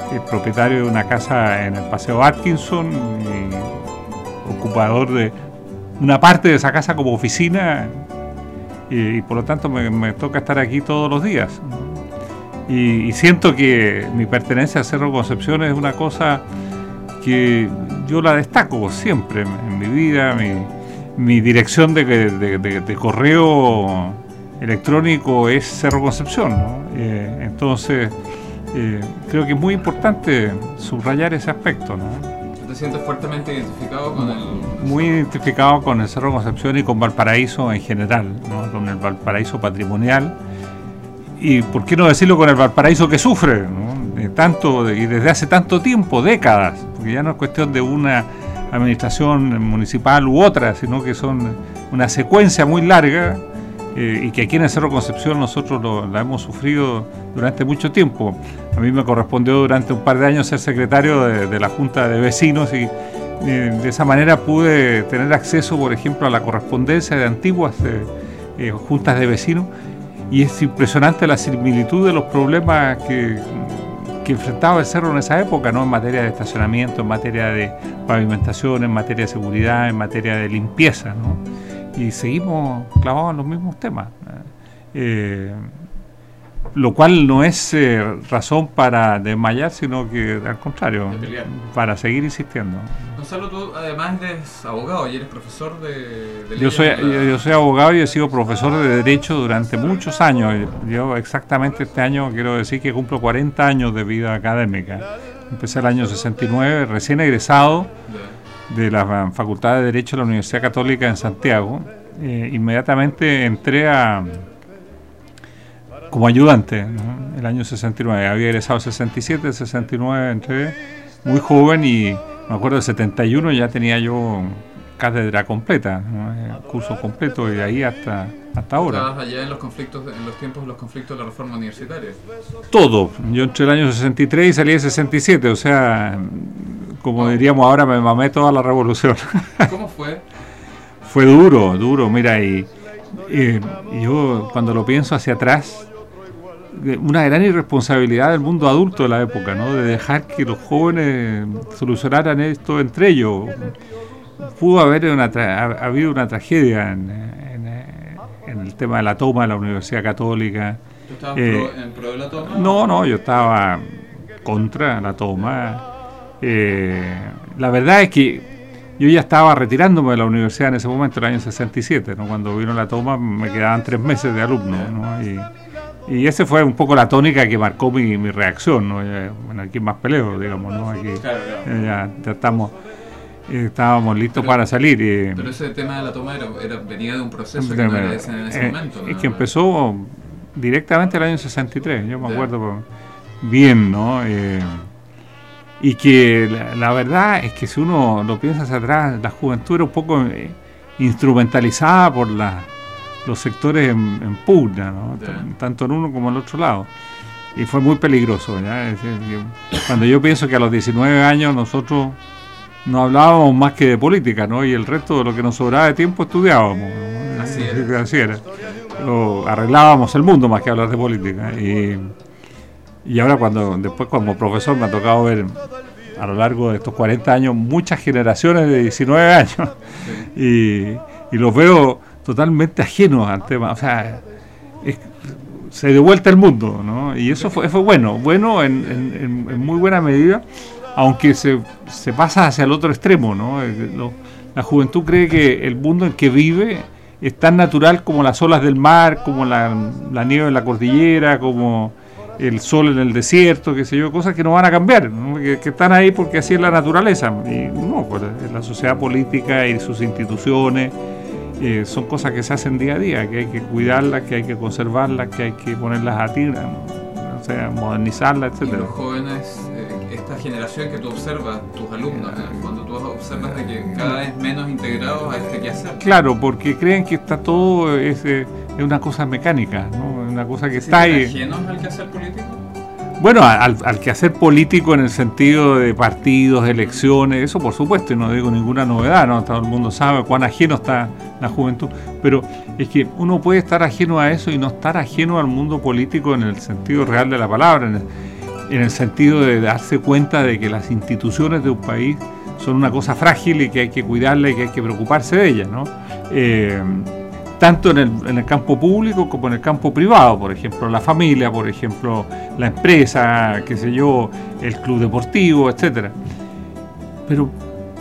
propietario de una casa en el Paseo Atkinson y ocupador de una parte de esa casa como oficina, y por lo tanto me toca estar aquí todos los días. Y siento que mi pertenencia a Cerro Concepción es una cosa que yo la destaco siempre en mi vida. Mi dirección de correo electrónico es Cerro Concepción, ¿no? Entonces creo que es muy importante subrayar ese aspecto, ¿no? ¿Te sientes fuertemente identificado con el...? Muy identificado con el Cerro Concepción y con Valparaíso en general, ¿no? Con el Valparaíso patrimonial, y por qué no decirlo con el Valparaíso que sufre, ¿no? Y desde hace tanto tiempo, décadas, porque ya no es cuestión de una administración municipal u otra, sino que son una secuencia muy larga, y que aquí en el Cerro Concepción nosotros la hemos sufrido durante mucho tiempo. A mí me correspondió durante un par de años ser secretario de la Junta de Vecinos, y de esa manera pude tener acceso, por ejemplo, a la correspondencia de antiguas juntas de vecinos, y es impresionante la similitud de los problemas que enfrentaba el cerro en esa época, ¿no? En materia de estacionamiento, en materia de pavimentación, en materia de seguridad, en materia de limpieza, ¿no? Y seguimos clavados en los mismos temas, lo cual no es razón para desmayar, sino que al contrario, para seguir insistiendo. Gonzalo, tú además eres abogado y eres profesor de yo soy abogado y he sido profesor de Derecho durante muchos años. Yo exactamente este año quiero decir que cumplo 40 años de vida académica. Empecé el año 69, recién egresado de la Facultad de Derecho de la Universidad Católica en Santiago. Inmediatamente entré como ayudante, ¿no? El año 69, había egresado 67, 69 entré muy joven, y me acuerdo de 71 ya tenía yo cátedra completa, ¿no? Curso completo, y de ahí hasta ahora. ¿Estabas allá en los tiempos de los conflictos de la reforma universitaria? Todo, yo entré el año 63 y salí de 67, o sea, como diríamos ahora, me mamé toda la revolución. ¿Cómo fue? Fue duro, mira, y yo cuando lo pienso hacia atrás, una gran irresponsabilidad del mundo adulto de la época, ¿no? De dejar que los jóvenes solucionaran esto entre ellos. Pudo haber habido una tragedia en el tema de la toma de la Universidad Católica. ¿Tú estabas en pro de la toma? No, yo estaba contra la toma. La verdad es que yo ya estaba retirándome de la universidad en ese momento, el año 67, ¿no? Cuando vino la toma me quedaban 3 meses de alumno, ¿no? Y esa fue un poco la tónica que marcó mi reacción, ¿no? Bueno, aquí más peleo, digamos, ¿no? Aquí ya estábamos listos para salir. Pero ese tema de la toma venía de un proceso que no era ese en ese momento, ¿no? Es que empezó directamente el año 63, yo me acuerdo bien, ¿no? Y que la verdad es que si uno lo piensa hacia atrás, la juventud era un poco instrumentalizada por los sectores en pugna, ¿no? Tanto en uno como en el otro lado. Y fue muy peligroso, ¿ya? Es decir, cuando yo pienso que a los 19 años nosotros no hablábamos más que de política, ¿no? Y el resto de lo que nos sobraba de tiempo estudiábamos, ¿no? Así era. Arreglábamos el mundo más que hablar de política. Y ahora después como profesor me ha tocado ver a lo largo de estos 40 años muchas generaciones de 19 años, y los veo totalmente ajenos al tema, o sea, se dio vuelta el mundo, ¿no? Y eso fue bueno en muy buena medida, aunque se pasa hacia el otro extremo, ¿no? La juventud cree que el mundo en que vive es tan natural como las olas del mar, como la nieve en la cordillera, como el sol en el desierto, qué sé yo, cosas que no van a cambiar, ¿no? Que están ahí porque así es la naturaleza. Y no, pues la sociedad política y sus instituciones son cosas que se hacen día a día, que hay que cuidarlas, que hay que conservarlas, que hay que ponerlas a tierra, ¿no? O sea, modernizarlas, etcétera. Y los jóvenes, esta generación que tú observas, tus alumnos, cuando tú observas de que cada vez menos integrados a este quehacer. Claro, porque creen que está todo es una cosa mecánica, ¿no? Una cosa que está ahí. ¿Ajenos al quehacer político? Bueno, al quehacer político en el sentido de partidos, elecciones, eso por supuesto, y no digo ninguna novedad, ¿no? Todo el mundo sabe cuán ajeno está la juventud, pero es que uno puede estar ajeno a eso y no estar ajeno al mundo político en el sentido real de la palabra. en el sentido de darse cuenta de que las instituciones de un país son una cosa frágil y que hay que cuidarla y que hay que preocuparse de ellas, ¿no? Tanto en el campo público como en el campo privado, por ejemplo, la familia, por ejemplo, la empresa, qué sé yo, el club deportivo, etcétera. Pero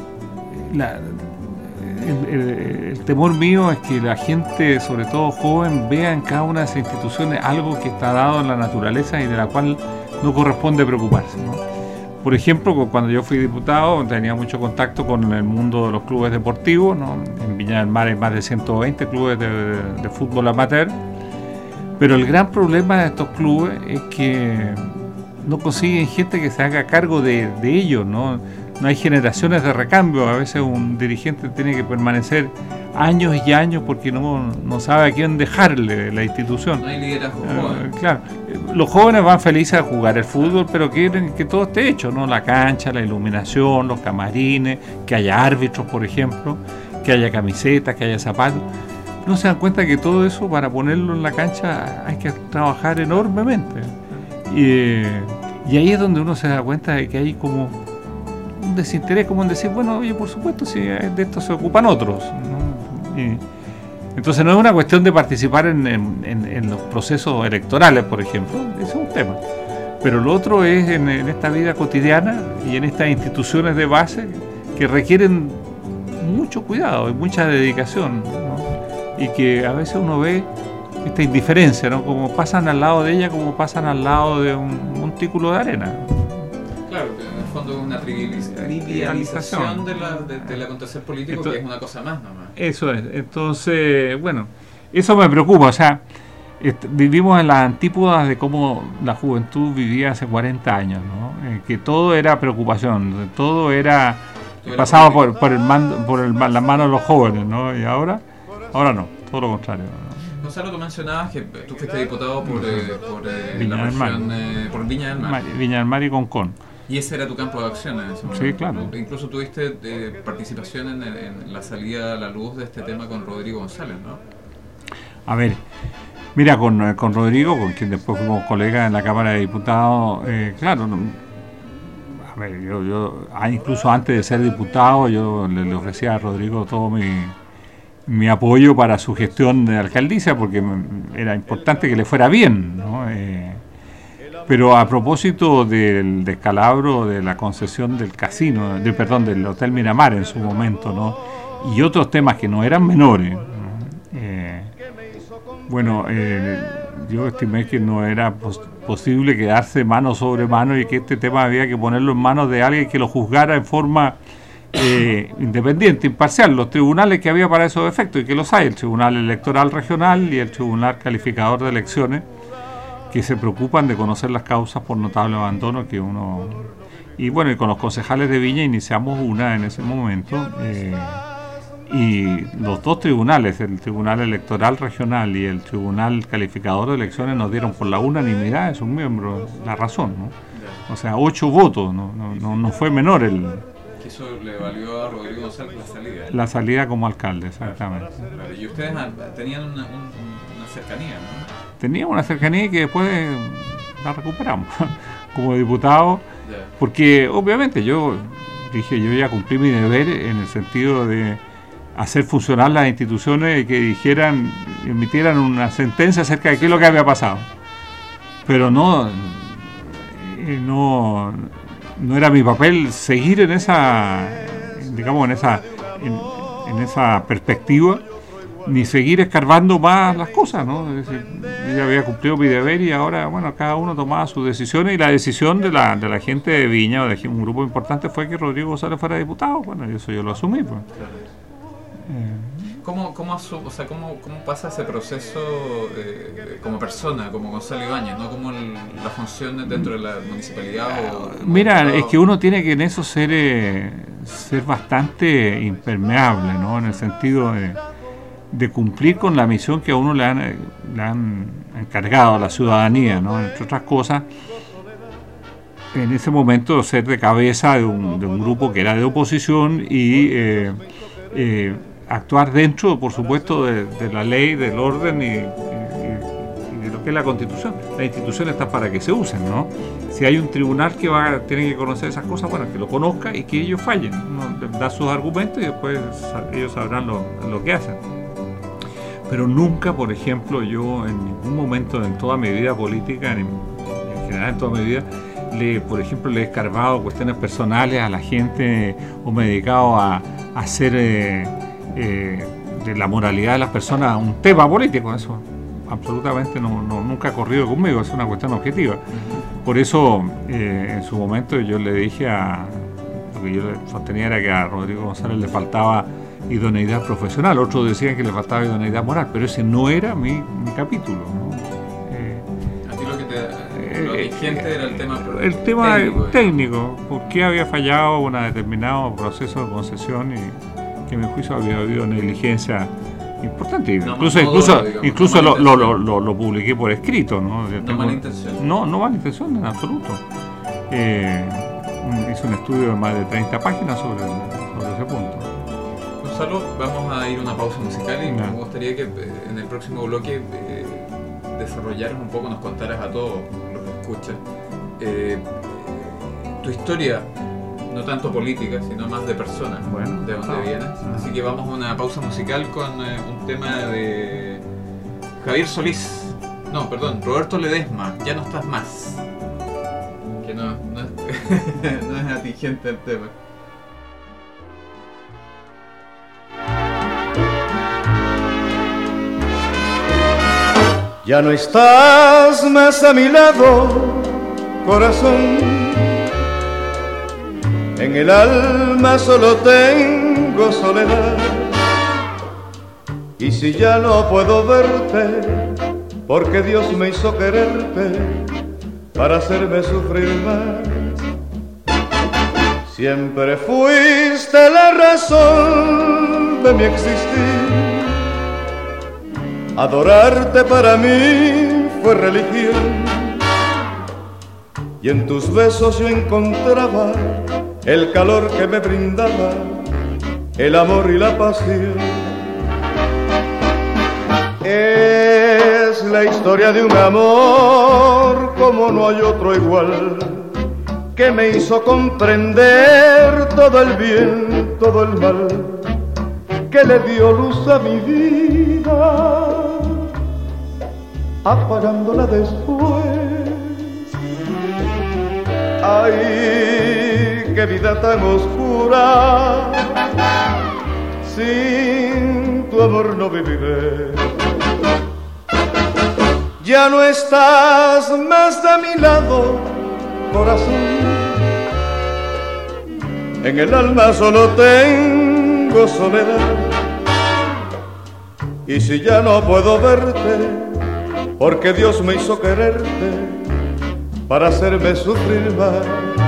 el temor mío es que la gente, sobre todo joven, vea en cada una de esas instituciones algo que está dado en la naturaleza y de la cual no corresponde preocuparse, ¿no? Por ejemplo, cuando yo fui diputado tenía mucho contacto con el mundo de los clubes deportivos, ¿no? En Viña del Mar hay más de 120 clubes de fútbol amateur, pero el gran problema de estos clubes es que no consiguen gente que se haga cargo de ellos, ¿no? No hay generaciones de recambio. A veces un dirigente tiene que permanecer años y años porque no sabe a quién dejarle la institución. No hay liderazgo. Claro, los jóvenes van felices a jugar el fútbol, pero quieren que todo esté hecho, ¿no? La cancha, la iluminación, los camarines, que haya árbitros, por ejemplo, que haya camisetas, que haya zapatos. No se dan cuenta que todo eso, para ponerlo en la cancha, hay que trabajar enormemente. Y ahí es donde uno se da cuenta de que hay como un desinterés, como en decir, bueno, oye, por supuesto, si de esto se ocupan otros, ¿no? Entonces no es una cuestión de participar en los procesos electorales, por ejemplo, ese es un tema. Pero lo otro es en esta vida cotidiana y en estas instituciones de base que requieren mucho cuidado y mucha dedicación, ¿no? Y que a veces uno ve esta indiferencia, ¿no? Como pasan al lado de ella, como pasan al lado de un montículo de arena. Claro, que en el fondo es una trivialización del acontecer político. Entonces, que es una cosa más nomás. Eso es. Entonces, bueno, eso me preocupa. O sea, vivimos en las antípodas de cómo la juventud vivía hace 40 años, ¿no? Que todo era preocupación, todo era pasaba por las manos de los jóvenes, ¿no? Y ahora no, todo lo contrario, ¿no? Gonzalo, tú mencionabas que tú fuiste diputado por Viña la del Mar. región, por Viña del Mar. Viña del Mar y Concón. Y ese era tu campo de acción en ese momento. Sí, claro. Incluso tuviste participación en la salida a la luz de este tema con Rodrigo González, ¿no? A ver, mira, con Rodrigo, con quien después fuimos colegas en la Cámara de Diputados, claro, a ver, yo incluso antes de ser diputado, yo le ofrecía a Rodrigo todo mi apoyo para su gestión de alcaldía, porque era importante que le fuera bien, ¿no? Pero a propósito del descalabro de la concesión del casino, del Hotel Miramar en su momento, ¿no? Y otros temas que no eran menores, ¿no? Yo estimé que no era posible quedarse mano sobre mano y que este tema había que ponerlo en manos de alguien que lo juzgara en forma independiente, imparcial, los tribunales que había para esos efectos, y que los hay, el Tribunal Electoral Regional y el Tribunal Calificador de Elecciones, que se preocupan de conocer las causas por notable abandono que uno... Y bueno, y con los concejales de Viña iniciamos una en ese momento, y los dos tribunales, el Tribunal Electoral Regional y el Tribunal Calificador de Elecciones, nos dieron por la unanimidad de sus miembros la razón, ¿no? O sea, 8 votos, no fue menor que eso le valió a Rodrigo González la salida. La salida como alcalde, exactamente. Claro, y ustedes tenían una cercanía, ¿no? Teníamos una cercanía que después la recuperamos como diputado, porque obviamente yo dije, yo ya cumplí mi deber en el sentido de hacer funcionar las instituciones y que emitieran una sentencia acerca de qué es lo que había pasado. Pero no era mi papel seguir en esa, digamos, en esa perspectiva, ni seguir escarbando más las cosas, ¿no? Es decir, yo ya había cumplido mi deber y ahora, bueno, cada uno tomaba sus decisiones, y la decisión de la gente de Viña o de un grupo importante fue que Rodrigo González fuera diputado. Bueno, eso yo lo asumí, pues. ¿Cómo pasa ese proceso como persona, como Gonzalo Ibáñez, ¿no? Como las funciones dentro de la municipalidad? Mira, es que uno tiene que en eso ser bastante impermeable, ¿no? En el sentido de cumplir con la misión que a uno le han encargado a la ciudadanía, ¿no? Entre otras cosas, en ese momento ser de cabeza de un grupo que era de oposición y actuar dentro, por supuesto, de la ley, del orden y de lo que es la Constitución. Las instituciones están para que se usen, ¿no? Si hay un tribunal que tiene que conocer esas cosas, bueno, que lo conozca y que ellos fallen. Uno da sus argumentos y después ellos sabrán lo que hacen. Pero nunca, por ejemplo, yo en ningún momento en toda mi vida política, en general en toda mi vida, por ejemplo, le he escarbado cuestiones personales a la gente o me he dedicado a hacer de la moralidad de las personas un tema político. Eso absolutamente nunca ha corrido conmigo, es una cuestión objetiva. Por eso en su momento yo le dije lo que yo sostenía era que a Rodrigo González le faltaba idoneidad profesional, otros decían que le faltaba idoneidad moral, pero ese no era mi capítulo, ¿no? A ti lo vigente era el tema técnico, por qué había fallado un determinado proceso de concesión y que en mi juicio había habido negligencia importante. Incluso lo publiqué por escrito, ¿no? No mala intención. No mala intención en absoluto. Hice un estudio de más de 30 páginas sobre ese punto. Gonzalo, vamos a ir a una pausa musical y me gustaría que en el próximo bloque desarrollaras un poco, nos contaras a todos los que escuchan tu historia, no tanto política, sino más de persona, de dónde vienes. Así que vamos a una pausa musical con un tema de Javier Solís, Roberto Ledesma, Ya no estás más, que no es atingente el tema. Ya no estás más a mi lado, corazón. En el alma solo tengo soledad. Y si ya no puedo verte, porque Dios me hizo quererte para hacerme sufrir más. Siempre fuiste la razón de mi existir. Adorarte para mí fue religión. Y en tus besos yo encontraba el calor que me brindaba, el amor y la pasión. Es la historia de un amor como no hay otro igual, que me hizo comprender todo el bien, todo el mal, que le dio luz a mi vida, apagándola después. Ay, qué vida tan oscura, sin tu amor no viviré. Ya no estás más a mi lado, corazón. En el alma solo tengo soledad. Y si ya no puedo verte, porque Dios me hizo quererte para hacerme sufrir más.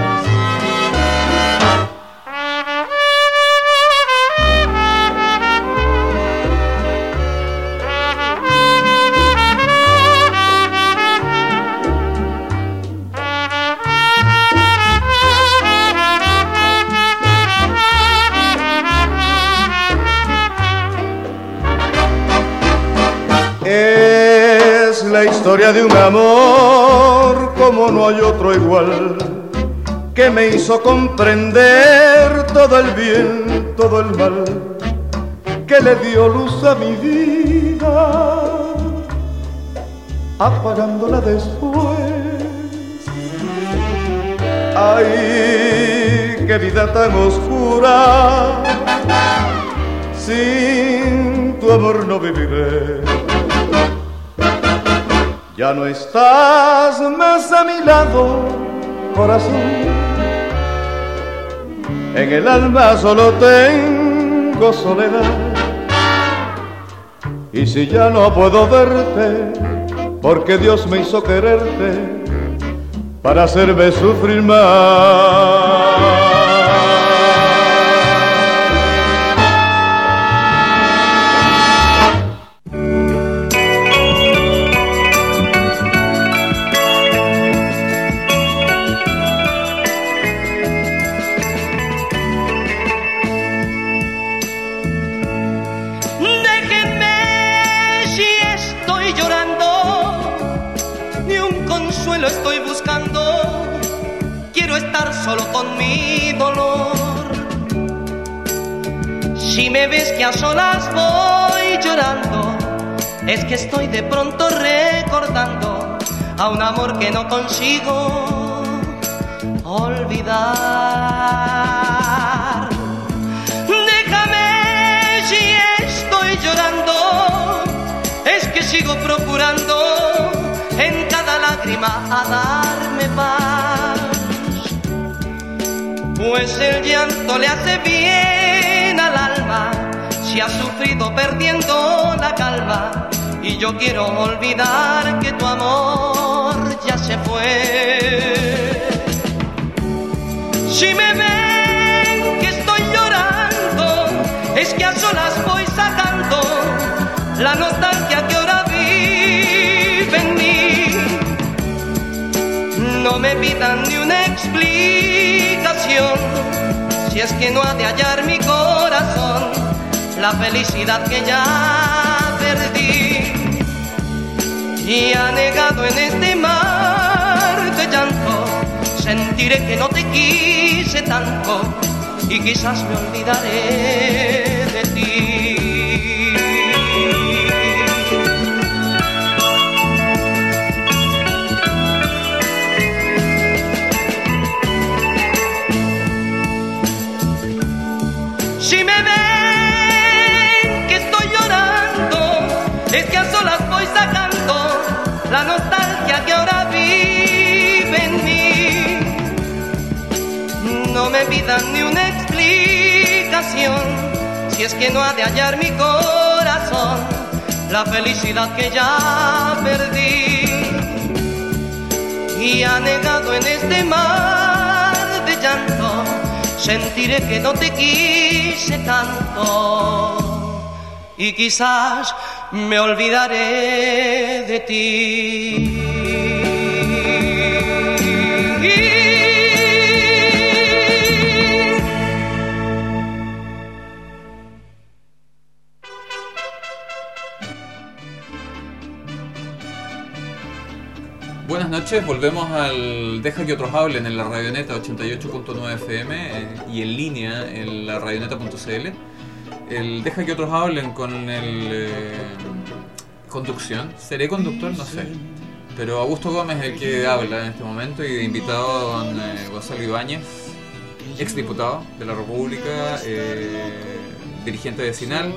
Es la historia de un amor como no hay otro igual, que me hizo comprender todo el bien, todo el mal, que le dio luz a mi vida, apagándola después. Ay, qué vida tan oscura, sin tu amor no viviré. Ya no estás más a mi lado, corazón. En el alma solo tengo soledad. Y si ya no puedo verte, porque Dios me hizo quererte para hacerme sufrir más. estoy buscando, quiero estar solo con mi dolor. Si me ves que a solas voy llorando, es que estoy de pronto recordando a un amor que no consigo olvidar. Déjame si estoy llorando, es que sigo procurando en cada lágrima a darme paz. Pues el llanto le hace bien al alma si ha sufrido perdiendo la calma. Y yo quiero olvidar que tu amor ya se fue. Si me ven que estoy llorando, es que a solas voy sacando la nostalgia que ahora vive en mí. No me pidan ni una explicación, si es que no ha de hallar mi corazón la felicidad que ya perdí. Y anegado en este mar de llanto, sentiré que no te quise tanto y quizás me olvidaré de ti. Si me ven que estoy llorando, es que a solas voy sacando la nostalgia que ahora vive en mí. No me pidan ni una explicación, si es que no ha de hallar mi corazón la felicidad que ya perdí. Y anegado en este mar de llanto, sentiré que no te quise tanto y quizás me olvidaré de ti. Buenas noches, volvemos al Deja que otros hablen en la Radioneta 88.9 FM y en línea en la radioneta.cl. El Deja que otros hablen con el conducción. ¿Seré conductor? No sé. Pero Augusto Gómez es el que habla en este momento y de invitado a don Gonzalo Ibáñez, exdiputado de la República, dirigente vecinal.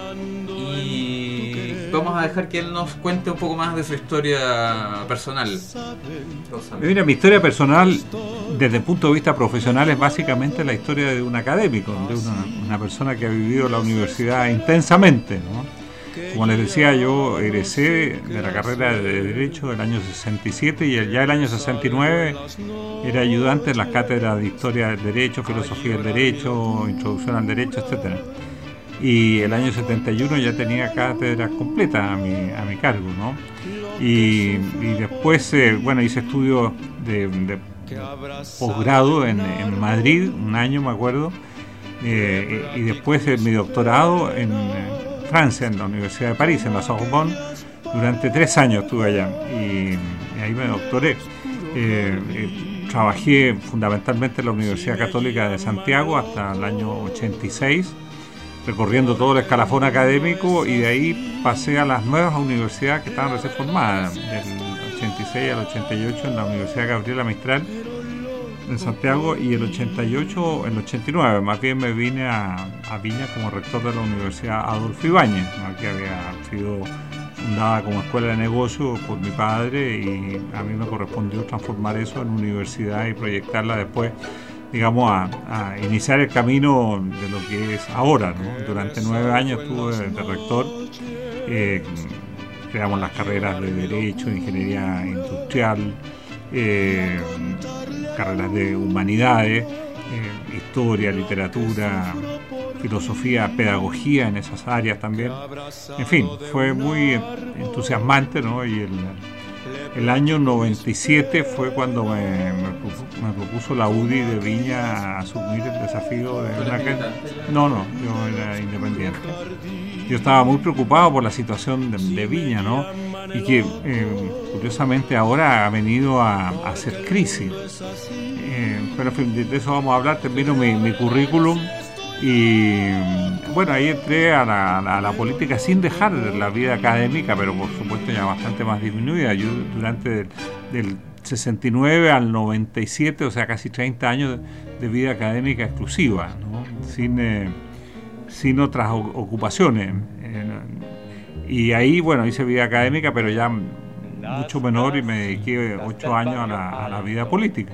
Y vamos a dejar que él nos cuente un poco más de su historia personal. Mira, mi historia personal desde el punto de vista profesional es básicamente la historia de un académico, de una persona que ha vivido la universidad intensamente, ¿no? Como les decía, yo egresé de la carrera de Derecho del año 67 y ya el año 69 era ayudante en las cátedras de Historia del Derecho, Filosofía del Derecho, Introducción al Derecho, etcétera. Y el año 71 ya tenía cátedra completa a mi cargo, ¿no? Y después, hice estudios de posgrado en Madrid, un año me acuerdo, y después mi doctorado en Francia, en la Universidad de París, en la Sorbonne. Durante 3 años estuve allá y ahí me doctoré. Trabajé fundamentalmente en la Universidad Católica de Santiago hasta el año 86, recorriendo todo el escalafón académico, y de ahí pasé a las nuevas universidades que estaban recién formadas, del 86 al 88 en la Universidad Gabriela Mistral en Santiago, y el 89 más bien me vine a Viña como rector de la Universidad Adolfo Ibáñez, ¿no? Que había sido fundada como escuela de negocios por mi padre, y a mí me correspondió transformar eso en universidad y proyectarla después, digamos, a iniciar el camino de lo que es ahora, ¿no? Durante 9 años estuve de rector, creamos las carreras de Derecho, Ingeniería Industrial, carreras de Humanidades, Historia, Literatura, Filosofía, Pedagogía en esas áreas también. En fin, fue muy entusiasmante, ¿no? Y El año 97 fue cuando me propuso la UDI de Viña asumir el desafío de una... No, yo era independiente. Yo estaba muy preocupado por la situación de Viña, ¿no? Y que curiosamente ahora ha venido a hacer crisis. Pero en fin, de eso vamos a hablar. Termino mi currículum y bueno, ahí entré a la política sin dejar la vida académica, pero por supuesto ya bastante más disminuida. Yo durante del 69 al 97, o sea casi 30 años de vida académica exclusiva, ¿no? Sin otras ocupaciones. Y ahí, bueno, hice vida académica, pero ya mucho menor, y me dediqué 8 años a la vida política.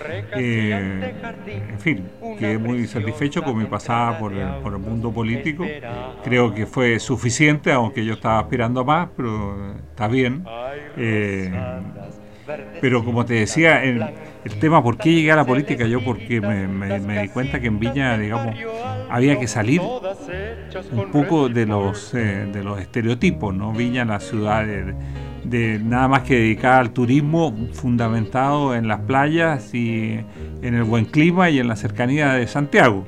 En fin, quedé muy satisfecho con mi pasada por el mundo político. Creo que fue suficiente, aunque yo estaba aspirando a más, pero está bien. Pero como te decía, el tema por qué llegué a la política, yo porque me di cuenta que en Viña, digamos, había que salir un poco de los estereotipos, ¿no? Viña, la ciudad de nada más que dedicada al turismo, fundamentado en las playas y en el buen clima y en la cercanía de Santiago,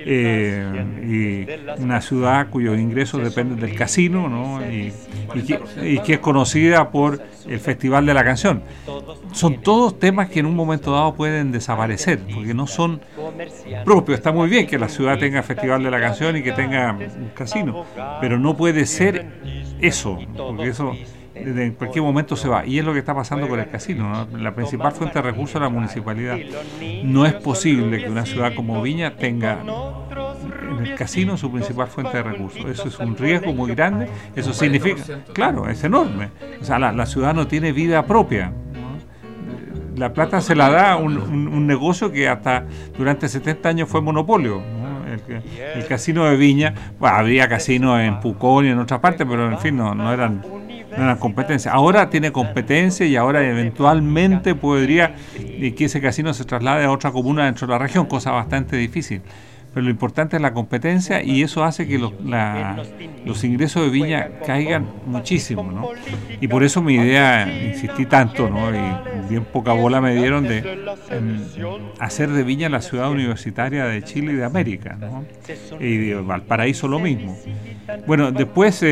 y una ciudad cuyos ingresos dependen del casino, ¿no? y que es conocida por el Festival de la Canción. Son todos temas que en un momento dado pueden desaparecer porque no son propios. Está muy bien que la ciudad tenga Festival de la Canción y que tenga un casino, pero no puede ser eso, porque eso en cualquier momento se va, y es lo que está pasando con el casino, ¿no? La principal fuente de recursos es la municipalidad. No es posible que una ciudad como Viña tenga en el casino su principal fuente de recursos. Eso es un riesgo muy grande. Eso significa, claro, es enorme. O sea, la ciudad no tiene vida propia, ¿no? La plata se la da un negocio que hasta durante 70 años fue monopolio, ¿no? El casino de Viña, bueno, habría casinos en Pucón y en otras partes, pero en fin, no eran competencia. Ahora tiene competencia y ahora eventualmente podría que ese casino se traslade a otra comuna dentro de la región, cosa bastante difícil. Pero lo importante es la competencia, y eso hace que los ingresos de Viña caigan muchísimo, ¿no? Y por eso mi idea, insistí tanto, ¿no? Y bien poca bola me dieron de hacer de Viña la ciudad universitaria de Chile y de América, ¿no? Y de Valparaíso lo mismo. Bueno, después,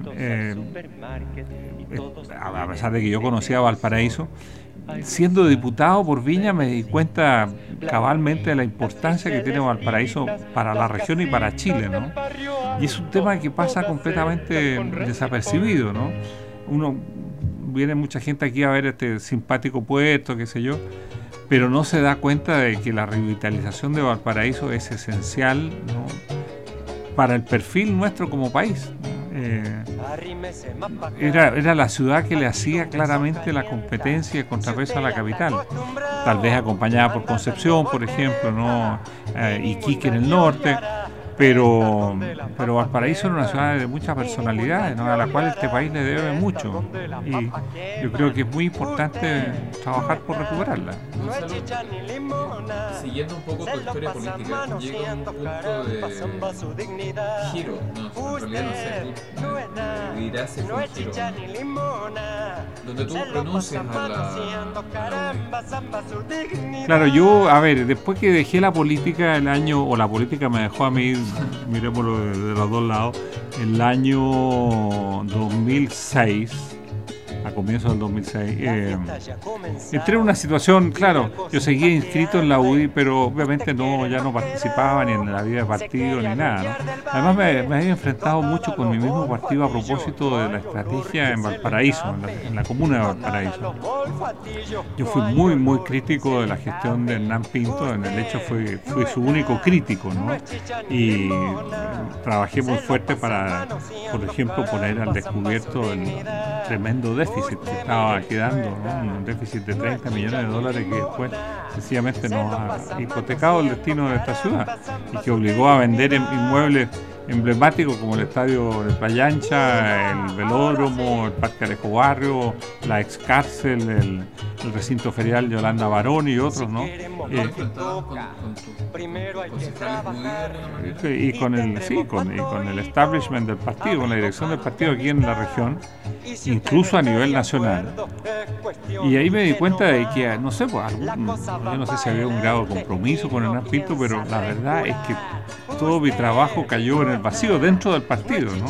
a pesar de que yo conocía Valparaíso, siendo diputado por Viña me di cuenta cabalmente de la importancia que tiene Valparaíso para la región y para Chile, ¿no? Y es un tema que pasa completamente desapercibido, ¿no? Viene mucha gente aquí a ver este simpático puerto, qué sé yo, pero no se da cuenta de que la revitalización de Valparaíso es esencial, ¿no? Para el perfil nuestro como país. Era la ciudad que le hacía claramente la competencia y el contrapeso a la capital, tal vez acompañada por Concepción, por ejemplo, ¿no? Iquique en el norte, pero Valparaíso era una ciudad de mucha personalidad, ¿no? A la cual este país le debe mucho, y yo creo que es muy importante trabajar por recuperarla. Siguiendo un poco tu historia política, llega un punto de giro, no, en realidad no sé, dirás si fue un giro, donde tú renuncias a la Claro, yo, a ver, después que dejé la política la política me dejó a mí, miremoslo de los dos lados, el año 2006, a comienzos del 2006, entré en una situación, claro, yo seguía inscrito en la UDI, pero obviamente ya no participaba ni en la vida de partido ni nada, ¿no? Además me había enfrentado mucho con mi mismo partido a propósito de la estrategia en Valparaíso, en la comuna de Valparaíso. Yo fui muy, muy crítico de la gestión de Hernán Pinto, en el hecho fui su único crítico, ¿no? Y trabajé muy fuerte para, por ejemplo, poner al descubierto el tremendo déficit que estaba quedando, ¿no? Un déficit de $30 millones que después sencillamente nos ha hipotecado el destino de esta ciudad y que obligó a vender inmuebles emblemáticos como el estadio de Playa Ancha, el velódromo, el Parque Alejo Barrio, la ex cárcel, el recinto ferial Yolanda Barón y otros, ¿no? Y con el establishment del partido, con la dirección del partido aquí en la región, incluso a nivel nacional. Y ahí me di cuenta de que, no sé, pues, yo no sé si había un grado de compromiso con Hernán Pinto, pero la verdad es que todo mi trabajo cayó en el vacío dentro del partido, ¿no?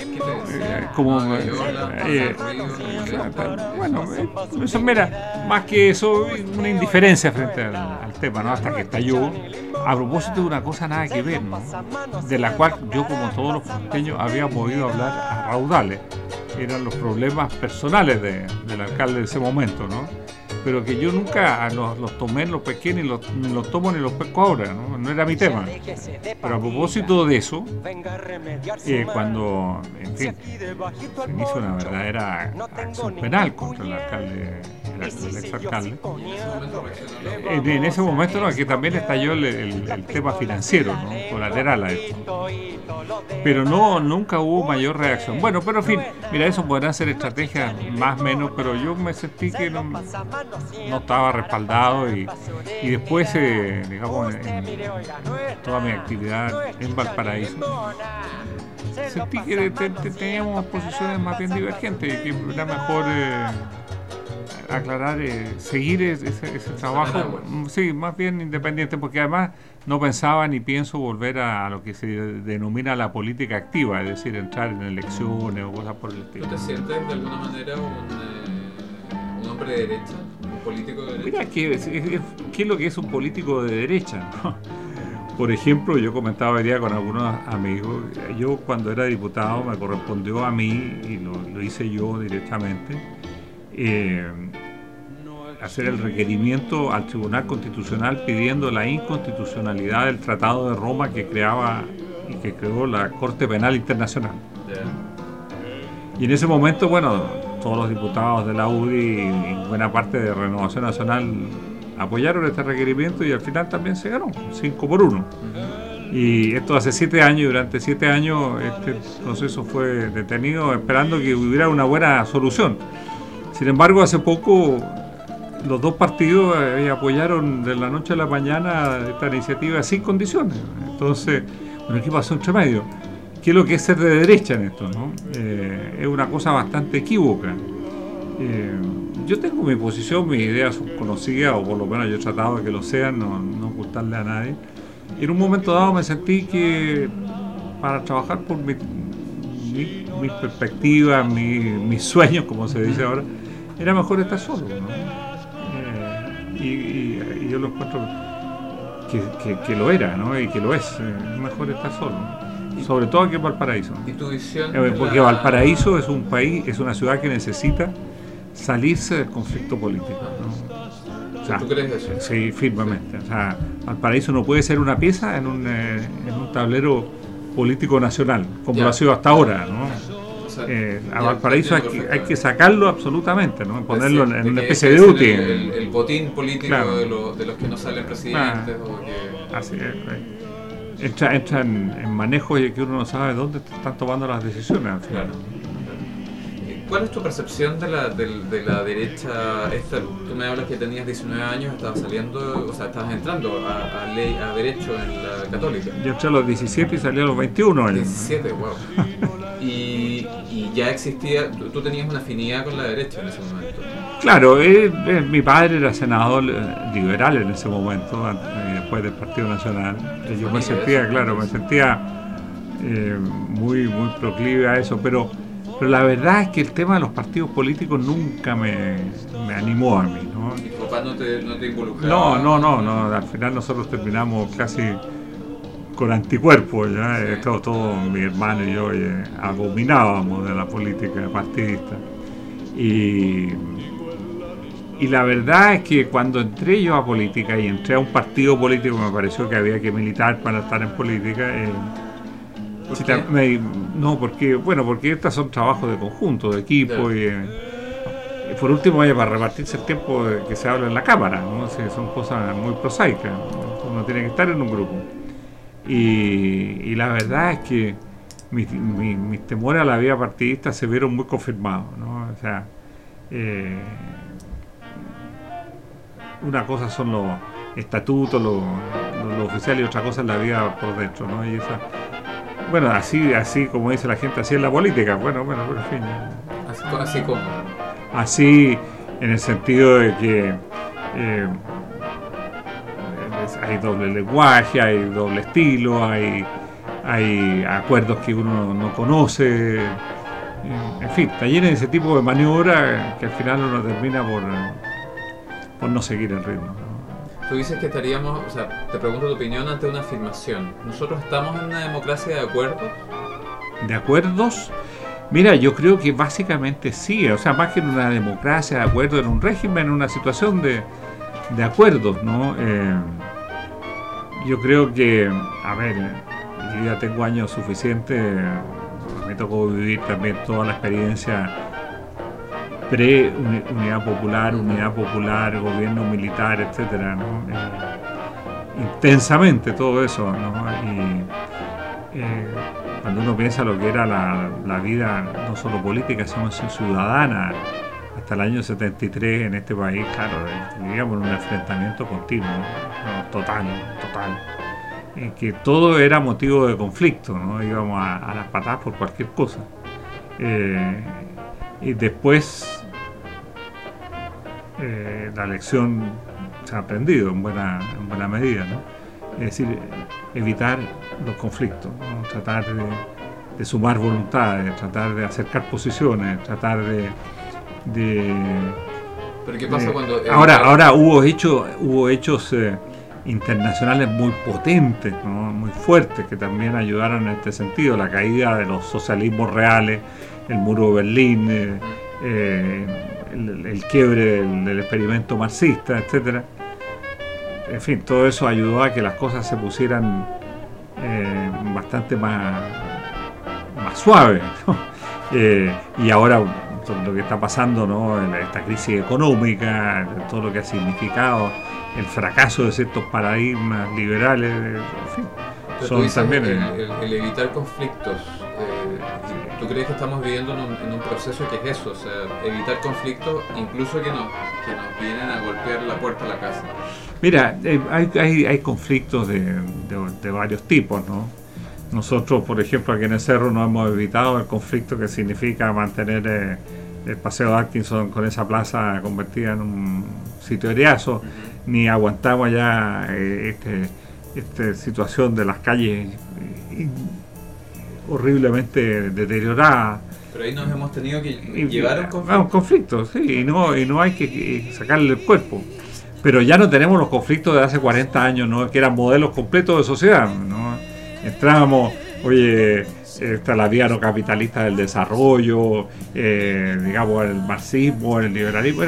Bueno, eso mira, más que eso, una indiferencia frente al tema, ¿no? Hasta que estalló, a propósito de una cosa nada que ver, ¿no? De la cual yo, como todos los porteños, habíamos oído hablar a raudales. Eran los problemas personales del alcalde de ese momento, ¿no? Pero que yo nunca los tomé, los pesqué, ni los tomo ni los pesco ahora, ¿no? No era mi tema. Pero a propósito de eso, cuando, en fin, se inicia una verdadera acción penal contra el alcalde, el exalcalde, en ese momento, ¿no?, que también estalló el tema financiero, ¿no?, colateral a esto. Pero nunca hubo mayor reacción. Bueno, pero en fin, mira, eso podrán ser estrategias más o menos, pero yo me sentí que no estaba respaldado y después, digamos, en toda mi actividad en Valparaíso, sentí que teníamos posiciones más bien divergentes y que era mejor aclarar, seguir ese trabajo, sí, más bien independiente, porque además no pensaba ni pienso volver a lo que se denomina la política activa, es decir, entrar en elecciones o cosas por el estilo. ¿Tú te sientes de alguna manera un hombre de derecha, un político de derecha? Mira, ¿qué es lo que es un político de derecha, ¿no? Por ejemplo, yo comentaba hoy día con algunos amigos, yo cuando era diputado me correspondió a mí, y lo hice yo directamente, hacer el requerimiento al Tribunal Constitucional pidiendo la inconstitucionalidad del Tratado de Roma que creó la Corte Penal Internacional. Y en ese momento, bueno, todos los diputados de la UDI y buena parte de Renovación Nacional apoyaron este requerimiento y al final también se ganó, 5-1. Y esto hace 7 años, y durante 7 años este proceso fue detenido esperando que hubiera una buena solución. Sin embargo, hace poco los dos partidos apoyaron de la noche a la mañana esta iniciativa sin condiciones. Entonces, bueno, ¿qué pasó entre medio? ¿Qué es lo que es ser de derecha en esto, no? Es una cosa bastante equívoca. Yo tengo mi posición, mis ideas son conocidas, o por lo menos yo he tratado de que lo sean, no ocultarle a nadie. Y en un momento dado me sentí que para trabajar por mis perspectivas, mis sueños, como se dice ahora, era mejor estar solo, ¿no? Y yo lo encuentro que lo era, ¿no? Y que lo es mejor estar solo, ¿no? Sobre todo aquí en Valparaíso. ¿Y tu visión? Porque Valparaíso es un país, es una ciudad que necesita salirse del conflicto político, ¿no? O sea, ¿tú crees eso? Sí, firmemente. O sea, Valparaíso no puede ser una pieza en un tablero político nacional, como lo ha sido hasta ahora, ¿no? A Valparaíso hay que sacarlo absolutamente, ¿no? Ponerlo en una especie de UTI. El botín político, claro, de los que no salen presidentes. Así es. Entra en manejo y que uno no sabe dónde están tomando las decisiones al final. Claro. ¿Cuál es tu percepción de la derecha? Tú me hablas que tenías 19 años, estabas saliendo, o sea, estabas entrando a derecho en la Católica. Yo entré a los 17 y salí a los 21 años. 17, wow. Y ya existía, tú tenías una afinidad con la derecha en ese momento. Claro, mi padre era senador liberal en ese momento, después del Partido Nacional. Yo me sentía muy proclive a eso, pero la verdad es que el tema de los partidos políticos nunca me animó a mí, ¿no? ¿Y tu papá no te involucraba? No, al final nosotros terminamos casi con anticuerpos, ya, sí. Todo mi hermano y yo abominábamos de la política partidista. Y la verdad es que cuando entré yo a política y entré a un partido político, me pareció que había que militar para estar en política. ¿Por qué? Porque estos son trabajos de conjunto, de equipo, y por último para repartirse el tiempo que se habla en la cámara, ¿no? Son cosas muy prosaicas, uno tiene que estar en un grupo. y la verdad es que mis temores a la vida partidista se vieron muy confirmados, ¿no? O sea, una cosa son los estatutos, los oficiales, y otra cosa es la vida por dentro, ¿no? Y esa, bueno, así como dice la gente, así es la política, bueno, pero en fin. Así como. Así en el sentido de que hay doble lenguaje, hay doble estilo, hay acuerdos que uno no conoce, en fin, está lleno de ese tipo de maniobras que al final uno termina por no seguir el ritmo, ¿no? Tú dices que estaríamos, o sea, te pregunto tu opinión ante una afirmación. ¿Nosotros estamos en una democracia de acuerdos? ¿De acuerdos? Mira, yo creo que básicamente sí, o sea, más que en una democracia de acuerdo, en un régimen, en una situación de acuerdos, ¿no? Yo creo que, a ver, yo ya tengo años suficientes, me tocó vivir también toda la experiencia pre-unidad popular, gobierno militar, etcétera, ¿no? Intensamente todo eso, ¿no? Y cuando uno piensa lo que era la vida, no solo política, sino ciudadana, hasta el año 73 en este país, claro, vivíamos en un enfrentamiento continuo, ¿no? Total, que todo era motivo de conflicto, ¿no? Íbamos a las patadas por cualquier cosa. Y después la lección se ha aprendido en buena medida, ¿no? Es decir, evitar los conflictos, ¿no? Tratar de sumar voluntades, tratar de acercar posiciones, tratar de ¿Pero qué pasa cuando...? Ahora hubo hechos internacionales muy potentes, ¿no? Muy fuertes, que también ayudaron en este sentido: la caída de los socialismos reales, el muro de Berlín, el quiebre del experimento marxista, etcétera. En fin, todo eso ayudó a que las cosas se pusieran bastante más suaves, ¿no? Y ahora lo que está pasando, ¿no? Esta crisis económica, todo lo que ha significado el fracaso de ciertos paradigmas liberales, en fin, son también el evitar conflictos. ¿Tú crees que estamos viviendo en un proceso que es eso? O sea, evitar conflictos, incluso que nos vienen a golpear la puerta a la casa. Mira, hay conflictos de varios tipos, ¿no? Nosotros, por ejemplo, aquí en el Cerro no hemos evitado el conflicto que significa mantener el Paseo de Atkinson con esa plaza convertida en un sitio aeriazo, ni aguantamos ya esta situación de las calles horriblemente deterioradas. Pero ahí nos hemos tenido que llevar un conflicto. Un conflicto, sí, y no hay que sacarle el cuerpo. Pero ya no tenemos los conflictos de hace 40 años, ¿no? Que eran modelos completos de sociedad, ¿no? Entrábamos, oye, está la vía no capitalista del desarrollo, digamos, el marxismo, el liberalismo,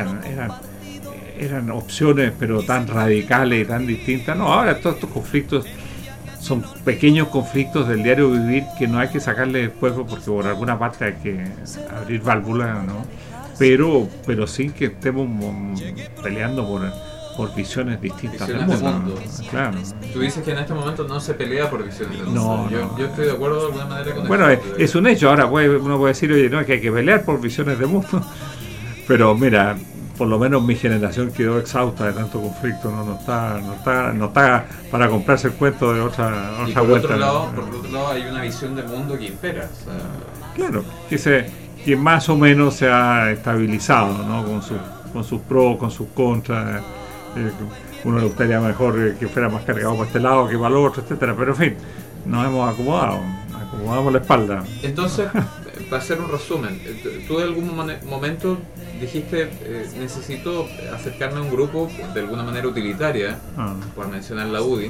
eran opciones, pero tan radicales y tan distintas. No, ahora todos estos conflictos son pequeños conflictos del diario vivir que no hay que sacarle el cuerpo porque por alguna parte hay que abrir válvulas, ¿no? Pero sí que estemos peleando por visiones distintas del mundo. Claro. Tú dices que en este momento no se pelea por visiones del mundo. Yo estoy de acuerdo de alguna manera con eso. Bueno, es un hecho. Ahora uno puede decir, oye, no, que hay que pelear por visiones del mundo. Pero mira, por lo menos mi generación quedó exhausta de tanto conflicto, no está para comprarse el cuento de otra y por vuelta. Por otro lado hay una visión del mundo que impera. O sea, claro, que más o menos se ha estabilizado, ¿no? Con sus pros, con sus contras. Uno le gustaría mejor que fuera más cargado para este lado que para el otro, etcétera. Pero en fin, nos hemos acomodamos la espalda. Entonces, para hacer un resumen, tú de algún momento dijiste, necesito acercarme a un grupo de alguna manera utilitaria, por mencionar la UDI.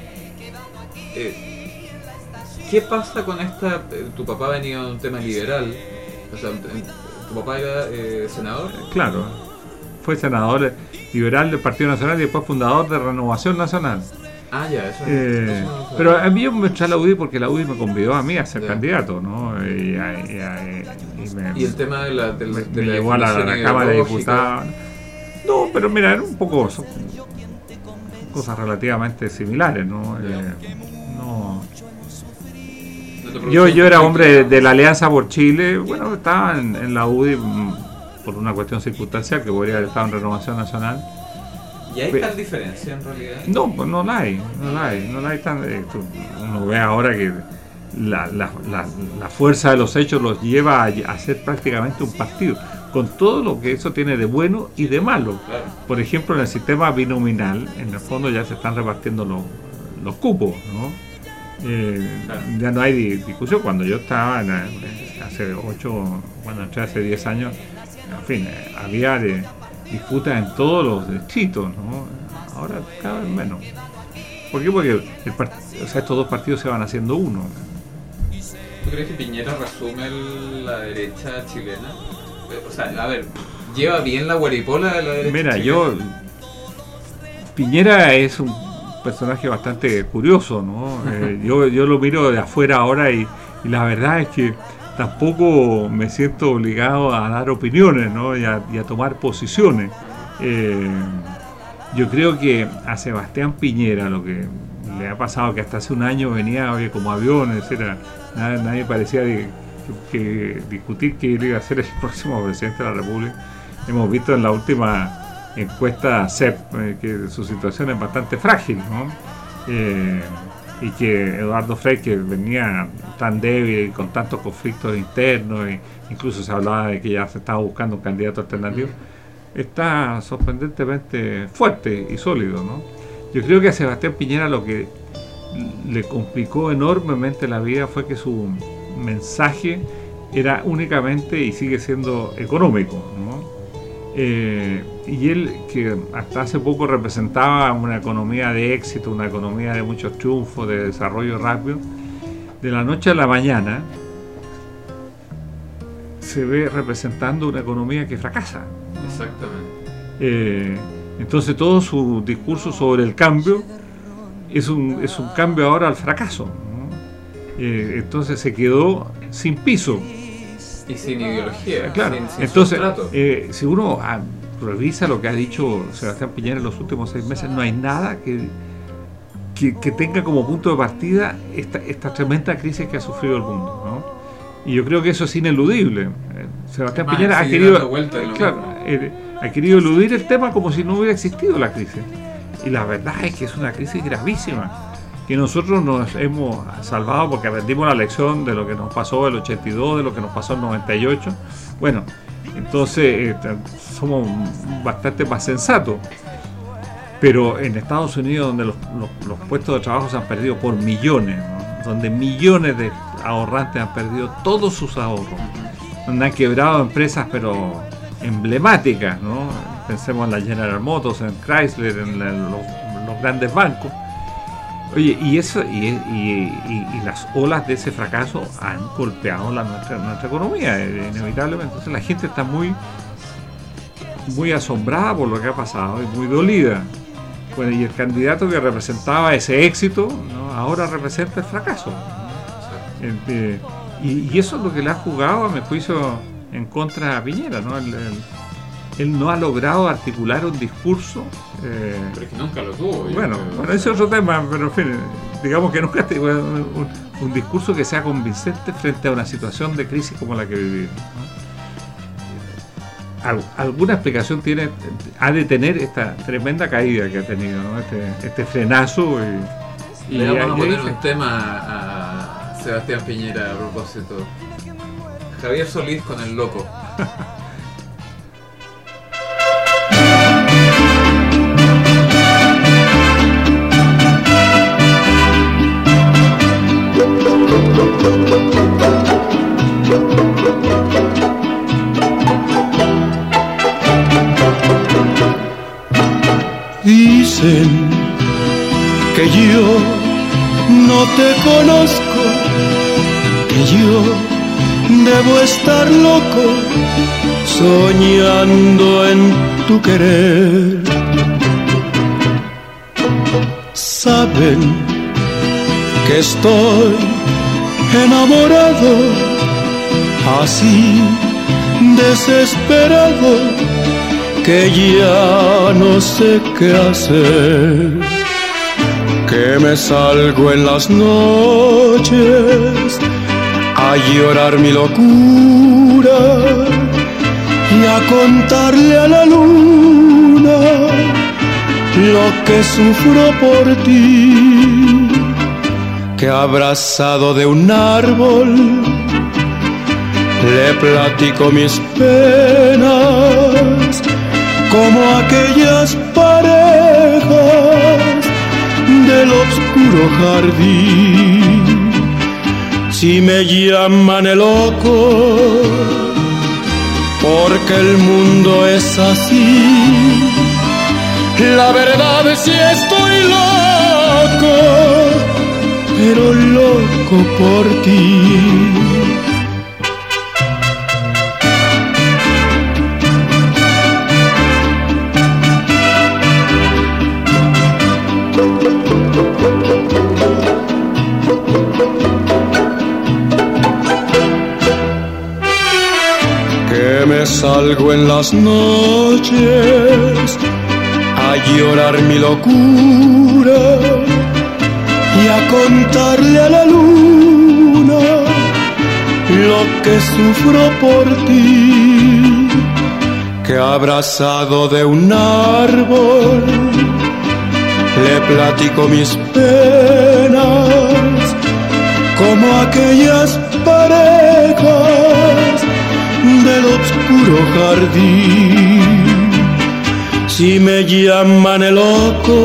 ¿Qué pasa con esta? Tu papá venía de un tema liberal, o sea, ¿tu papá era senador? Claro, fue senador liberal del Partido Nacional y después fundador de Renovación Nacional. Ah, ya, eso pero a mí yo me eché a la UDI porque la UDI me convidó a mí a ser candidato, ¿no? Y el tema de me llevó a la Cámara de Diputados. No, pero mira, era un poco, son cosas relativamente similares, ¿no? Yo era hombre de la Alianza por Chile. Bueno, estaba en la UDI por una cuestión circunstancial que podría haber estado en Renovación Nacional. ¿Y hay tal diferencia en realidad? No, pues no la hay tan. Uno ve ahora que la fuerza de los hechos los lleva a ser prácticamente un partido, con todo lo que eso tiene de bueno y de malo. Claro. Por ejemplo, en el sistema binominal, en el fondo ya se están repartiendo los cupos, ¿no? Claro. Ya no hay discusión. Cuando yo estaba entré hace 10 años, en fin, había disputas en todos los distritos, ¿no? Ahora cada vez menos. ¿Por qué? Porque estos dos partidos se van haciendo uno. ¿Tú crees que Piñera resume la derecha chilena? O sea, a ver, ¿lleva bien la guaripola de la derecha chilena? Piñera es un personaje bastante curioso, ¿no? Yo lo miro de afuera ahora y la verdad es que tampoco me siento obligado a dar opiniones, ¿no? y a tomar posiciones. Yo creo que a Sebastián Piñera lo que le ha pasado, que hasta hace un año venía como avión, etcétera, nadie parecía que discutir que iba a ser el próximo presidente de la República. Hemos visto en la última encuesta CEP que su situación es bastante frágil, ¿no? Y que Eduardo Frei, que venía tan débil y con tantos conflictos internos, e incluso se hablaba de que ya se estaba buscando un candidato alternativo, está sorprendentemente fuerte y sólido, ¿no? Yo creo que a Sebastián Piñera lo que le complicó enormemente la vida fue que su mensaje era únicamente y sigue siendo económico, ¿no? Y él, que hasta hace poco representaba una economía de éxito, una economía de muchos triunfos, de desarrollo rápido, de la noche a la mañana se ve representando una economía que fracasa. Exactamente. Entonces todo su discurso sobre el cambio es un cambio ahora al fracaso, ¿no? Entonces se quedó sin piso. Y sin ideología, claro. Sin entonces, sustrato. Si uno revisa lo que ha dicho Sebastián Piñera en los últimos 6 meses, no hay nada que tenga como punto de partida esta tremenda crisis que ha sufrido el mundo, ¿no? Y yo creo que eso es ineludible. Sebastián Piñera ha querido eludir el tema como si no hubiera existido la crisis. Y la verdad es que es una crisis gravísima, que nosotros nos hemos salvado porque aprendimos la lección de lo que nos pasó el 82, de lo que nos pasó el 98. Bueno, entonces somos bastante más sensatos. Pero en Estados Unidos, donde los puestos de trabajo se han perdido por millones, ¿no? Donde millones de ahorrantes han perdido todos sus ahorros, donde han quebrado empresas pero emblemáticas, ¿no? Pensemos en la General Motors, en Chrysler, en los grandes bancos. Oye, y las olas de ese fracaso han golpeado nuestra economía, inevitablemente. Entonces la gente está muy asombrada por lo que ha pasado y muy dolida. Bueno, y el candidato que representaba ese éxito, ¿no? Ahora representa el fracaso. Y eso es lo que le ha jugado, a mi juicio, en contra a Piñera, ¿no? Él no ha logrado articular un discurso. Pero es que nunca lo tuvo. Bueno, ese es otro tema, pero en fin, digamos que nunca tuvo un discurso que sea convincente frente a una situación de crisis como la que vivimos, ¿no? Alguna explicación ha de tener esta tremenda caída que ha tenido, ¿no? Este frenazo. Y le vamos a poner un tema a Sebastián Piñera a propósito. Javier Solís con El Loco. Dicen que yo no te conozco, que yo debo estar loco soñando en tu querer. Saben que estoy enamorado, así desesperado, que ya no sé qué hacer, que que me salgo en las noches a llorar mi locura y a contarle a la luna lo que sufro por ti, que abrazado de un árbol le platico mis penas como aquellas parejas del oscuro jardín. Si me llaman el loco, porque el mundo es así, la verdad es que estoy loco, pero loco por ti. Que me salgo en las noches a llorar mi locura y a contarle a la luna lo que sufro por ti, que abrazado de un árbol le platico mis penas como aquellas parejas del oscuro jardín. Si me llaman el loco,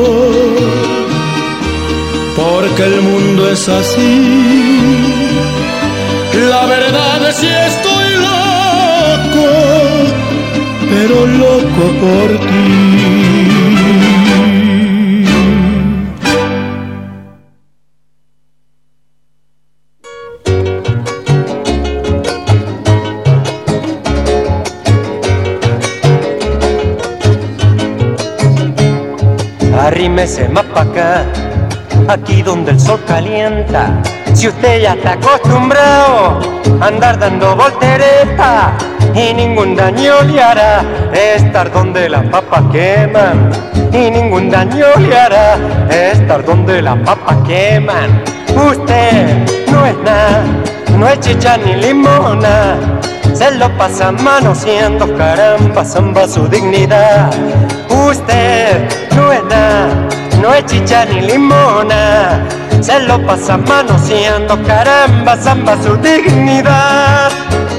porque el mundo es así, la verdad es que estoy loco, pero loco por ti. Arrímese más pa' acá, aquí donde el sol calienta. Si usted ya está acostumbrado a andar dando volteretas y ningún daño le hará estar donde las papas queman, y ningún daño le hará estar donde las papas queman. Usted no es nada, no es chicha ni limona, se lo pasa manoseando, caramba, zamba su dignidad. Usted no es nada, no es chicha ni limona, se lo pasa manoseando, caramba, zamba su dignidad.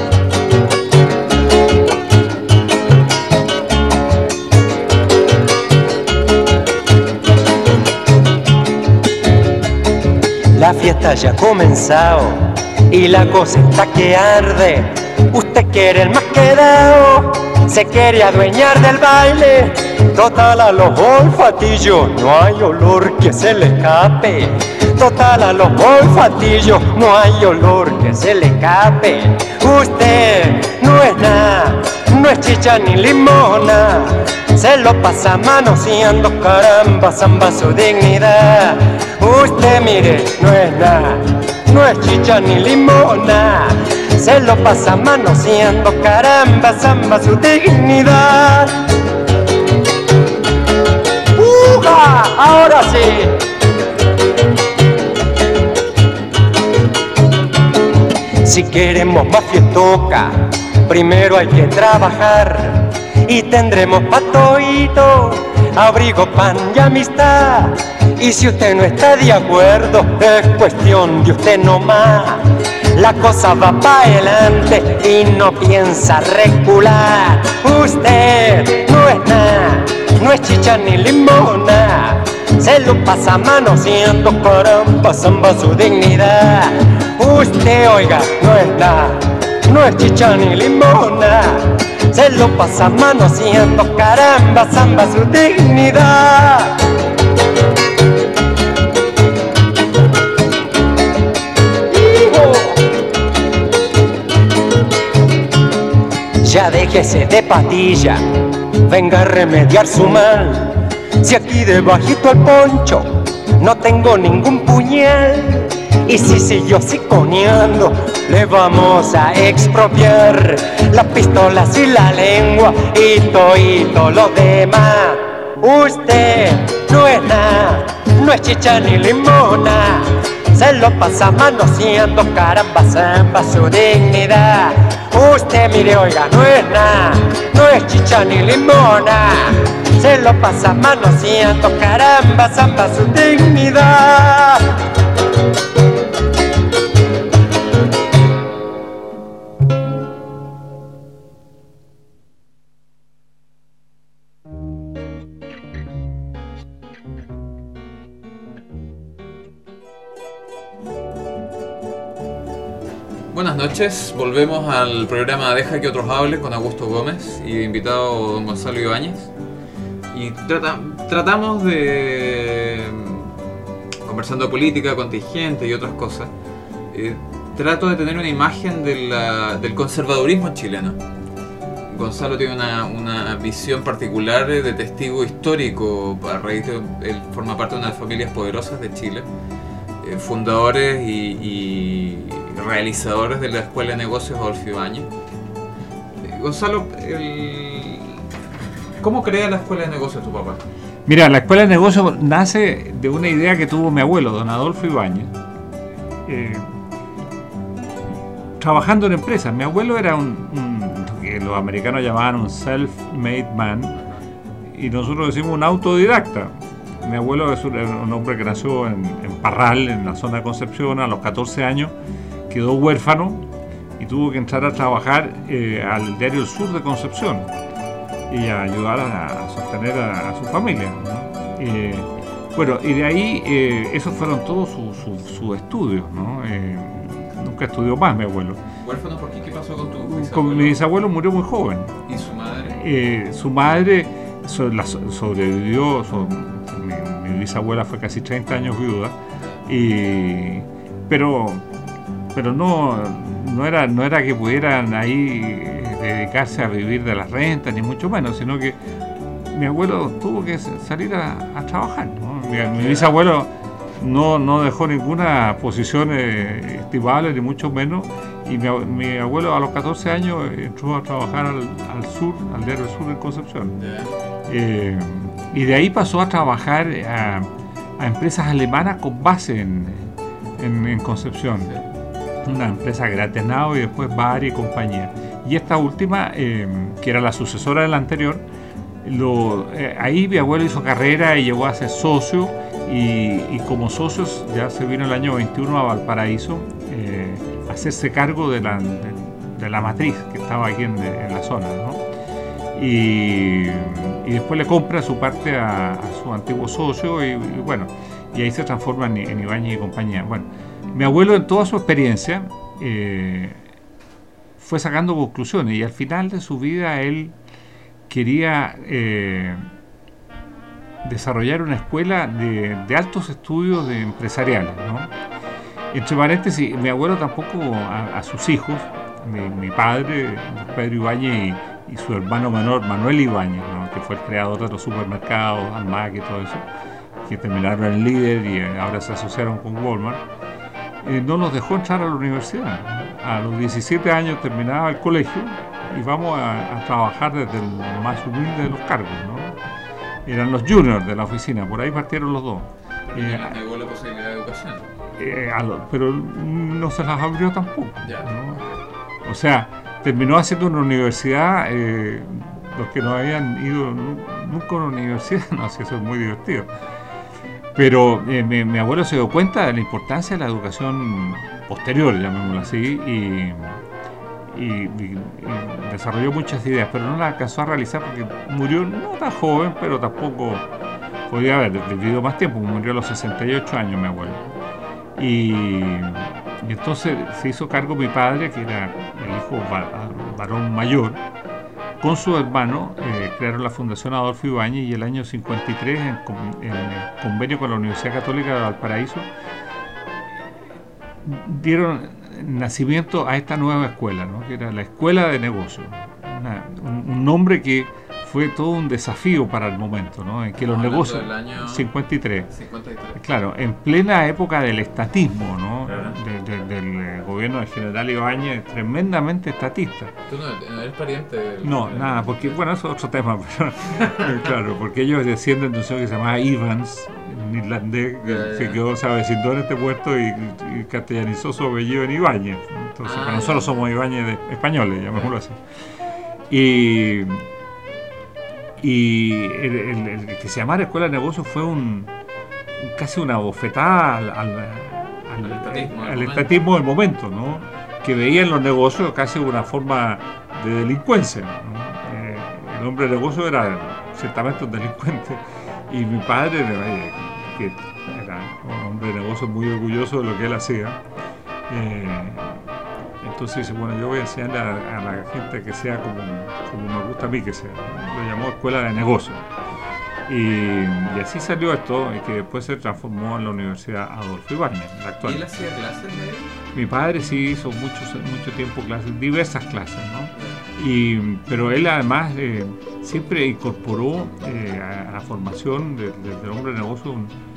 La fiesta ya ha comenzado y la cosa está que arde. Usted quiere el más quedado, se quiere adueñar del baile. Total a los olfatillos no hay olor que se le escape. Total a los olfatillos no hay olor que se le escape. Usted no es nada, no es chicha ni limona, se lo pasa manoseando, caramba, zamba su dignidad. Usted mire, no es nada, no es chicha ni limona, se lo pasa manoseando, caramba, zamba su dignidad. ¡Uja! Ahora sí. Si queremos más fiestoca, primero hay que trabajar y tendremos pa' toito, abrigo, pan y amistad. Y si usted no está de acuerdo, es cuestión de usted nomás. La cosa va pa' adelante y no piensa recular. Usted no es nada, no es chicha ni limona, se lo pasa manoseando, caramba, zamba su dignidad. Usted, oiga, no es nada, no es chicha ni limona, se lo pasa manoseando, caramba, zamba su dignidad. Ya déjese de patilla, venga a remediar su mal. Si aquí debajito al poncho no tengo ningún puñal, y si siguió siconeando, le vamos a expropiar las pistolas y la lengua y todo lo demás. Usted no es nada, no no es chicha ni limona, se lo pasa manoseando, caramba, zamba su dignidad. Usted mire, oiga, no es nada, no es chicha ni limona, se lo pasa manoseando, caramba, zamba su dignidad. Buenas noches, volvemos al programa Deja que otros hablen con Augusto Gómez y invitado don Gonzalo Ibáñez. Y tratamos de, conversando de política, contingente y otras cosas, trato de tener una imagen del conservadurismo chileno. Gonzalo tiene una visión particular de testigo histórico, a raíz de él forma parte de una de las familias poderosas de Chile, fundadores y realizadores de la Escuela de Negocios Adolfo Ibáñez. Gonzalo, ¿cómo crea la Escuela de Negocios tu papá? Mira, la Escuela de Negocios nace de una idea que tuvo mi abuelo, don Adolfo Ibáñez, trabajando en empresas. Mi abuelo era lo que los americanos llamaban un self-made man, y nosotros decimos un autodidacta. Mi abuelo es un hombre que nació en Parral, en la zona de Concepción. A los 14 años quedó huérfano y tuvo que entrar a trabajar al diario El Sur de Concepción y a ayudar a sostener a su familia, ¿no? Bueno, y de ahí esos fueron todos sus estudios, ¿no? Nunca estudió más mi abuelo. ¿Huérfano por qué? ¿Qué pasó con tu bisabuelo? Con mi bisabuelo murió muy joven. ¿Y su madre? Su madre sobrevivió. Mi bisabuela fue casi 30 años viuda, pero no era que pudieran ahí dedicarse a vivir de las rentas, ni mucho menos, sino que mi abuelo tuvo que salir a trabajar, ¿no? Mi bisabuelo no dejó ninguna posición estimable, ni mucho menos, y mi abuelo a los 14 años entró a trabajar al sur, al diario El Sur en Concepción. Y de ahí pasó a trabajar a empresas alemanas con base en Concepción. Una empresa Gratenau y después Bari y compañía. Y esta última, que era la sucesora de la anterior, ahí mi abuelo hizo carrera y llegó a ser socio, y como socios ya se vino el año 21 a Valparaíso a hacerse cargo de la matriz que estaba aquí en la zona, ¿no? Y después le compra su parte a su antiguo socio y bueno, y ahí se transforma en Ibáñez y compañía. Bueno, mi abuelo en toda su experiencia fue sacando conclusiones, y al final de su vida él quería desarrollar una escuela de altos estudios empresariales, ¿no? Entre paréntesis, mi abuelo tampoco a sus hijos, mi padre, Pedro Ibáñez, y su hermano menor, Manuel Ibáñez, ¿no? Que fue el creador de los supermercados, Almac y todo eso, que terminaron en Líder y ahora se asociaron con Walmart, no los dejó entrar a la universidad. A los 17 años terminaba el colegio y vamos a trabajar desde el más humilde de los cargos, ¿no? Eran los juniors de la oficina, por ahí partieron los dos. Negó la posibilidad de educación. Pero no se las abrió tampoco, ¿no? O sea, terminó haciendo una universidad, los que no habían ido nunca a una universidad, no sé, eso es muy divertido. Pero mi abuelo se dio cuenta de la importancia de la educación posterior, llamémoslo así, y desarrolló muchas ideas, pero no las alcanzó a realizar porque murió no tan joven, pero tampoco podía haber vivido más tiempo. Murió a los 68 años mi abuelo. Y entonces se hizo cargo mi padre, que era el hijo varón mayor, con su hermano, crearon la Fundación Adolfo Ibáñez, y el año 53, en convenio con la Universidad Católica de Valparaíso, dieron nacimiento a esta nueva escuela, ¿no? Que era la Escuela de Negocios, un nombre que fue todo un desafío para el momento, ¿no? En que los negocios... Del año 53. 53. Claro, en plena época del estatismo, ¿no? del gobierno del general Ibáñez, tremendamente estatista. ¿Tú no eres pariente del... No, nada, porque, bueno, eso es otro tema, pero claro, porque ellos descienden de un señor que se llamaba Evans, un irlandés, que quedó, se avecindó en este puerto y castellanizó su apellido en Ibáñez. Entonces, para nosotros somos Ibáñez españoles, llamémoslo así. Y el que se llamara Escuela de Negocios fue casi una bofetada al estatismo del momento, ¿no? Que veía en los negocios casi una forma de delincuencia, ¿no? El hombre de negocio era ciertamente un delincuente, y mi padre, que era un hombre de negocio muy orgulloso de lo que él hacía, entonces dice, bueno, yo voy a enseñarle a la gente que sea como me gusta a mí que sea. Lo llamó Escuela de Negocios. Y así salió esto, y que después se transformó en la Universidad Adolfo Ibáñez, la actual. ¿Y él hacía clases de él? Mi padre sí hizo mucho tiempo clases, diversas clases, ¿no? Pero él además siempre incorporó a la formación del hombre de negocio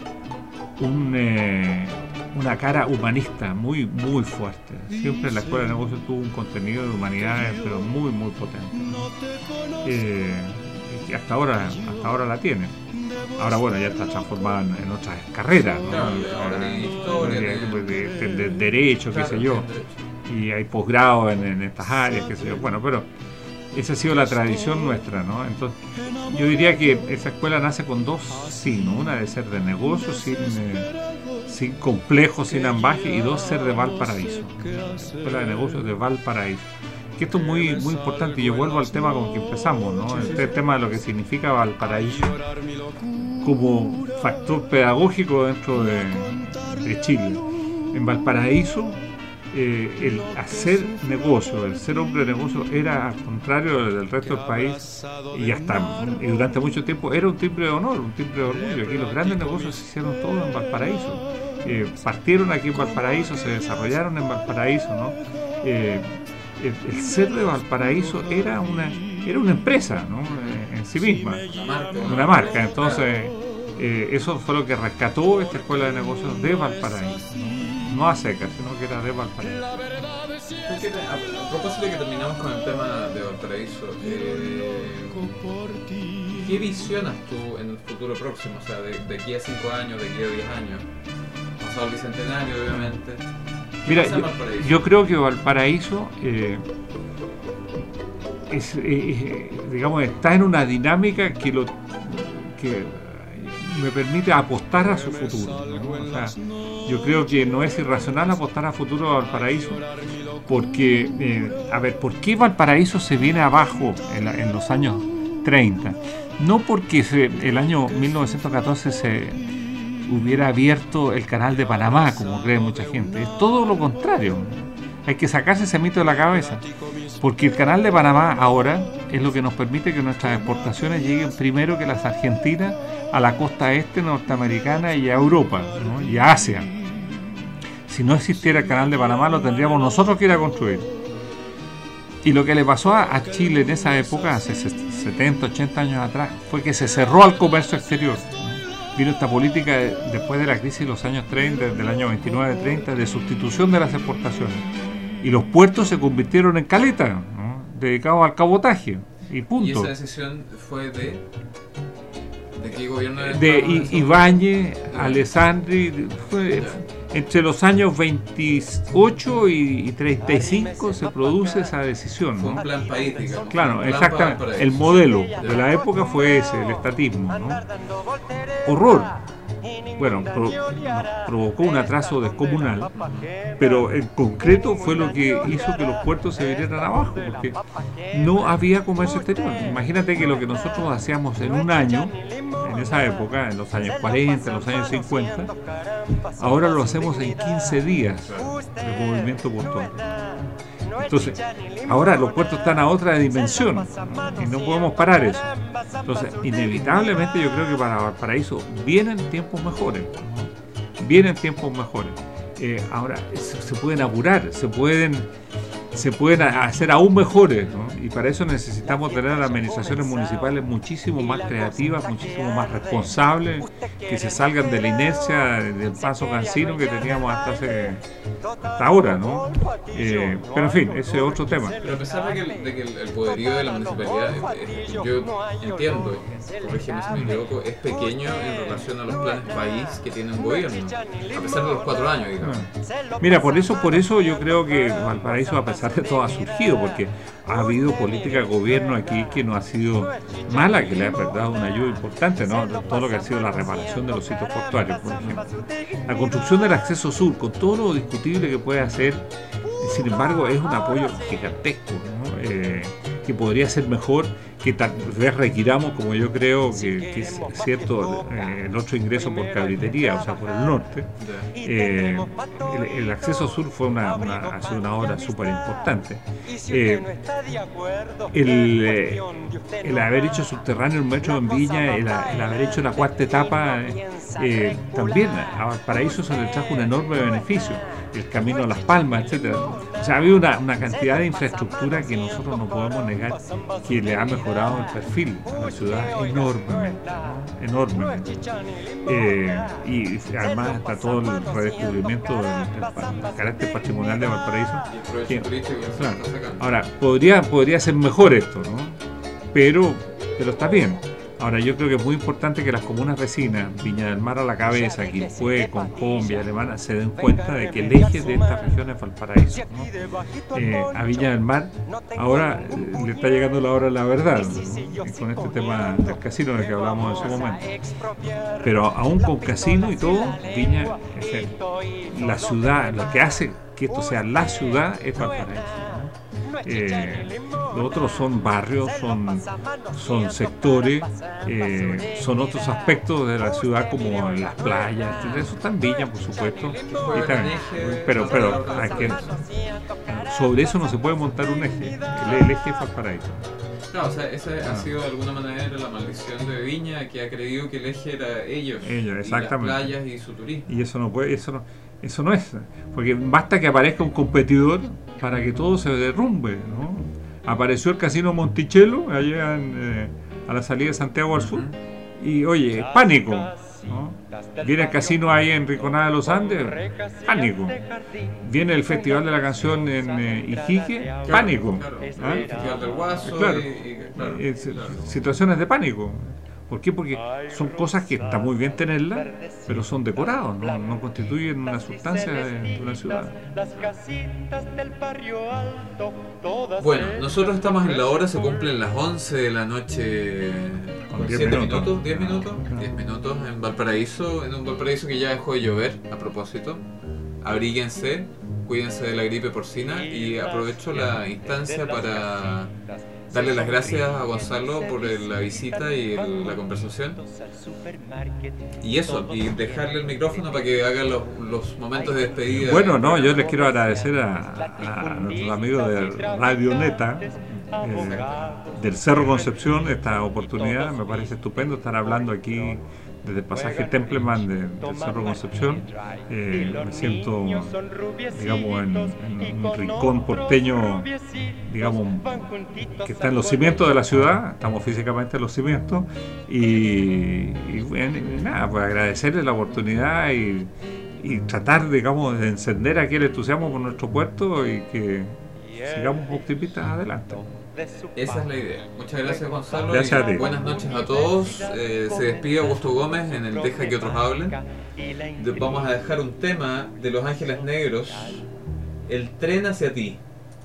una cara humanista muy fuerte. Siempre la Escuela de Negocios tuvo un contenido de humanidades, pero muy potente, ¿no? Y hasta ahora la tiene. Ahora, bueno, ya está transformada en otras carreras, ¿no? Claro, de historia, de derecho, qué sé yo, y hay posgrado en estas áreas, qué sé yo. Bueno, pero esa ha sido la tradición nuestra, ¿no? Entonces, yo diría que esa escuela nace con dos signos: una de ser de negocio, sin complejos, sin ambaje, y dos, ser de Valparaíso, ¿no? La Escuela de Negocios de Valparaíso. Que esto es muy importante, y yo vuelvo al tema con que empezamos, ¿no? Este tema de lo que significa Valparaíso como factor pedagógico dentro de Chile. En Valparaíso, el hacer negocio, el ser hombre de negocio, era, al contrario del resto del país, y durante mucho tiempo era un timbre de honor, un timbre de orgullo. Aquí los grandes negocios se hicieron todos en Valparaíso. Partieron aquí en Valparaíso, se desarrollaron en Valparaíso, ¿no? El ser de Valparaíso era una empresa, ¿no? En sí misma, una marca. Entonces, eso fue lo que rescató esta Escuela de Negocios de Valparaíso, no a secas, sino que era de Valparaíso. A propósito de que terminamos con el tema de Valparaíso, ¿qué visionas tú en el futuro próximo? O sea, de aquí a 5 años, de aquí a 10 años, pasado el bicentenario, obviamente. Mira, yo creo que Valparaíso digamos, está en una dinámica que me permite apostar a su futuro, ¿no? O sea, yo creo que no es irracional apostar a futuro a Valparaíso, porque, ¿por qué Valparaíso se viene abajo en los años 30? No porque el año 1914 se hubiera abierto el canal de Panamá, como cree mucha gente. Es todo lo contrario. Hay que sacarse ese mito de la cabeza, porque el canal de Panamá ahora es lo que nos permite que nuestras exportaciones lleguen primero que las argentinas a la costa este norteamericana y a Europa, ¿no? Y a Asia. Si no existiera el canal de Panamá, lo tendríamos nosotros que ir a construir. Y lo que le pasó a Chile en esa época, hace 70, 80 años atrás, fue que se cerró al comercio exterior. Vino esta política después de la crisis de los años 30, del año 29-30, de sustitución de las exportaciones. Y los puertos se convirtieron en caletas, ¿no? Dedicados al cabotaje, y punto. ¿Y esa decisión fue de qué gobierno? De Ibáñez, Alessandri, fue entre los años 28 y 35 se produce esa decisión, ¿no? Fue un plan país, digamos. Claro, exactamente. El modelo de la época fue ese, el estatismo, ¿no? Horror. Bueno, provocó un atraso descomunal, pero en concreto fue lo que hizo que los puertos se vinieran abajo, porque no había comercio exterior. Imagínate que lo que nosotros hacíamos en un año, en esa época, en los años 40, en los años 50, ahora lo hacemos en 15 días de movimiento portuario. Entonces, ahora los puertos están a otra dimensión, ¿no? Y no podemos parar eso. Entonces, inevitablemente yo creo que para Valparaíso vienen tiempos mejores, ¿no? Vienen tiempos mejores. Ahora, se pueden apurar, se pueden se pueden hacer aún mejores, ¿no? Y para eso necesitamos tener administraciones municipales muchísimo más creativas, muchísimo más responsables, que se salgan de la inercia del paso cansino que teníamos hasta ahora, ¿no? Pero en fin, ese es otro tema. Pero a pesar de que el poderío de la municipalidad, yo entiendo, corrígeme si me equivoco, es pequeño en relación a los planes país que tiene un gobierno, a pesar de los 4 años, digamos. Mira, por eso yo creo que Valparaíso, a pesar de todo, ha surgido, porque ha habido política de gobierno aquí que no ha sido mala, que le ha dado una ayuda importante, ¿no? Todo lo que ha sido la reparación de los sitios portuarios, por ejemplo. La construcción del acceso sur, con todo lo discutible que puede hacer, sin embargo, es un apoyo gigantesco, ¿no? Que podría ser mejor, que tal vez requiramos, como yo creo que es cierto, el otro ingreso por cabritería, o sea, por el norte. El acceso sur fue ha sido una obra súper importante. El haber hecho subterráneo el metro en Viña, el haber hecho la 4ª etapa, también a Valparaíso se le trajo un enorme beneficio. El camino a Las Palmas, etcétera. O sea, ha habido una cantidad de infraestructura que nosotros no podemos negar que le ha mejorado el perfil a la ciudad enormemente, ¿no? Enormemente. Y además está todo el redescubrimiento del carácter patrimonial de Valparaíso. Claro. Ahora, podría ser mejor esto, ¿no? Pero está bien. Ahora, yo creo que es muy importante que las comunas vecinas, Viña del Mar a la cabeza, Quilpué, Concón, Villa Alemana, se den cuenta de que el eje de esta región es Valparaíso, ¿no? A Viña del Mar ahora le está llegando la hora de la verdad, ¿no? Con este tema del casino del que hablábamos en su momento. Pero aún con casino y todo, Viña es la ciudad, lo que hace que esto sea la ciudad es Valparaíso. Los otros son barrios, son sectores, son otros aspectos de la ciudad como las playas, eso está en Viña, por supuesto, pero hay que, sobre eso no se puede montar un eje, el eje es Valparaíso. No, o sea, esa ha sido de alguna manera la maldición de Viña, que ha creído que el eje era ellos, exactamente. Y las playas y su turismo. Y eso no es, porque basta que aparezca un competidor para que todo se derrumbe, ¿no? Apareció el Casino Monticello allá a la salida de Santiago al sur, y oye, pánico, ¿no? Viene el casino ahí en Rinconada de los Andes, pánico. Viene el Festival de la Canción en Iquique, pánico. Claro. El Festival del Guaso, claro. Claro. Situaciones de pánico. ¿Por qué? Porque son cosas que está muy bien tenerlas, pero son decorados, no constituyen una sustancia de una ciudad. Bueno, nosotros estamos en la hora, se cumplen las 11 de la noche con 7 minutos, 10 minutos en Valparaíso, en un Valparaíso que ya dejó de llover, a propósito. Abríguense, cuídense de la gripe porcina, y aprovecho la instancia para darle las gracias a Gonzalo por la visita y la conversación. Y eso, y dejarle el micrófono para que haga los momentos de despedida. Bueno, yo les quiero agradecer a nuestros amigos de Radio Neta, del Cerro Concepción, esta oportunidad. Me parece estupendo estar hablando aquí desde el pasaje Templeman del Cerro Concepción. Me siento, digamos, en un rincón porteño, digamos, que está en los cimientos de la ciudad. Estamos físicamente en los cimientos, y nada, pues agradecerles la oportunidad y tratar, digamos, de encender aquí el entusiasmo por nuestro puerto, y que sigamos optimistas adelante. Esa es la idea. Muchas gracias, Gonzalo. Gracias a ti. Buenas noches a todos. Se despide Augusto Gómez en el Deja que otros hablen. Vamos a dejar un tema de Los Ángeles Negros, El tren hacia ti.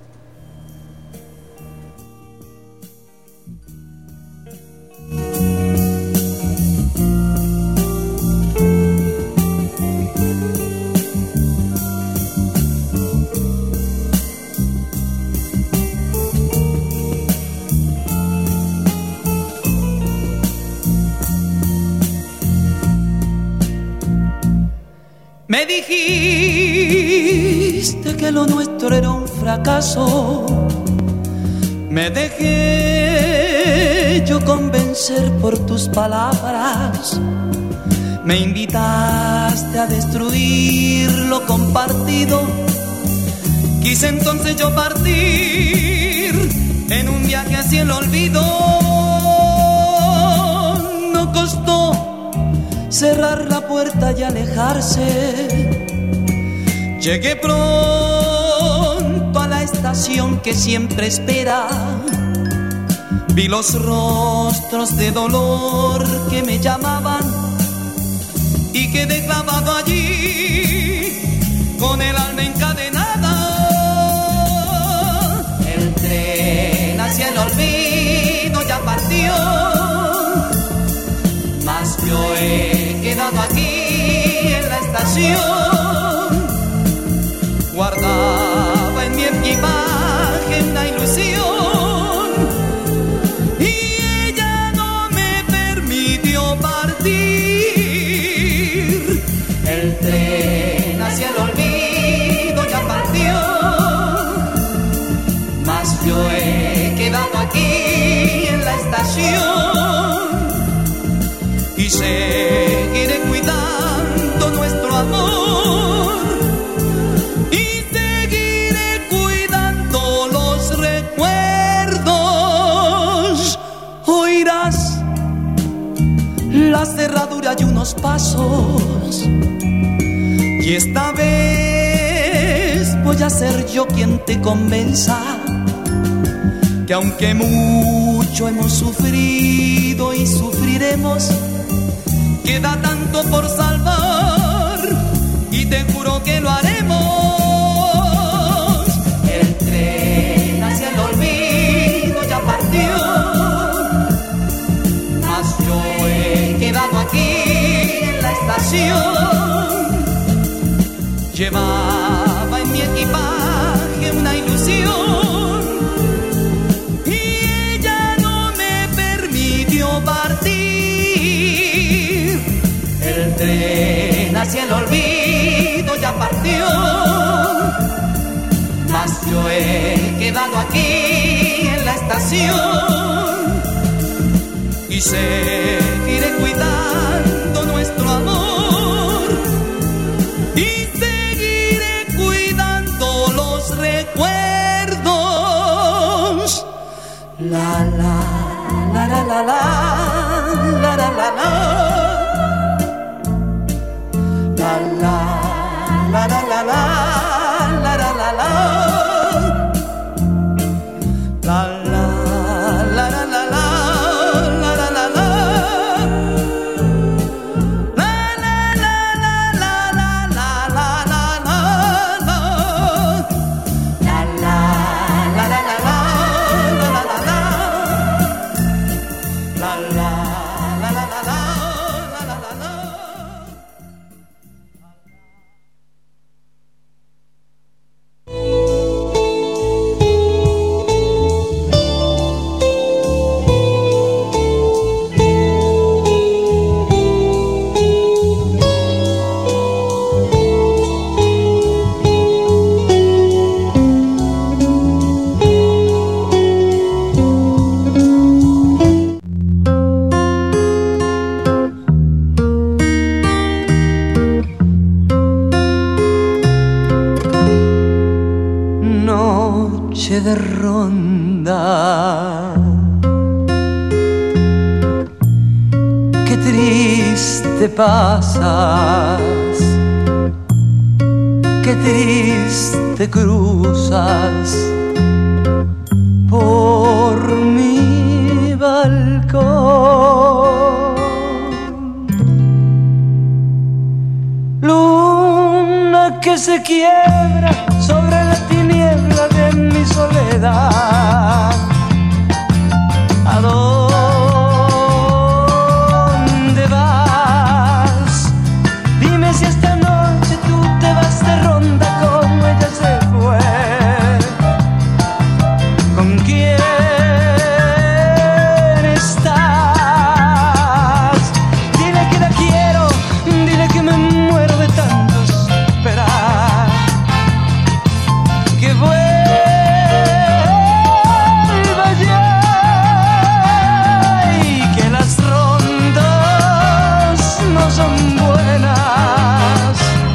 Me dijiste que lo nuestro era un fracaso. Me dejé yo convencer por tus palabras. Me invitaste a destruir lo compartido. Quise entonces yo partir en un viaje hacia el olvido. No costó cerrar la puerta y alejarse. Llegué pronto a la estación que siempre espera. Vi los rostros de dolor que me llamaban y quedé clavado allí con el alma encadenada. El tren hacia el olvido ya partió, mas yo he quedado aquí en la estación. Guardaba en mi equipaje una ilusión y ella no me permitió partir. El tren hacia el olvido ya partió, mas yo he quedado aquí en la estación y seguiré cuidando nuestro amor y seguiré cuidando los recuerdos. Oirás la cerradura y unos pasos, y esta vez voy a ser yo quien te convenza que aunque mucho hemos sufrido y sufriremos, queda tanto por salvar y te juro que lo haremos. El tren hacia el olvido ya partió, mas yo he quedado aquí en la estación. Llevaba en mi equipaje una ilusión y ella no me permitió partir. El tren hacia el olvido ya partió, mas yo he quedado aquí en la estación y seguiré cuidando nuestro amor y seguiré cuidando los recuerdos. La la la la la la la la la la. La la la la la la la la la la. La la la la la la la la la la. La la la la la la la la la la. La la la la la la la la la la. La la la la la la la la la. Noche de ronda, qué triste pasas, qué triste cruzas por mi balcón. Luna que se quiebra sobre la tiniebla de mi soledad. ¿A dónde vas? Dime si esta noche tú te vas de ronda como ella se fue. ¿Con quién estás? Dile que la quiero, dile que me muero de tanto esperar. Que vuelva ya y que las rondas no son buenas.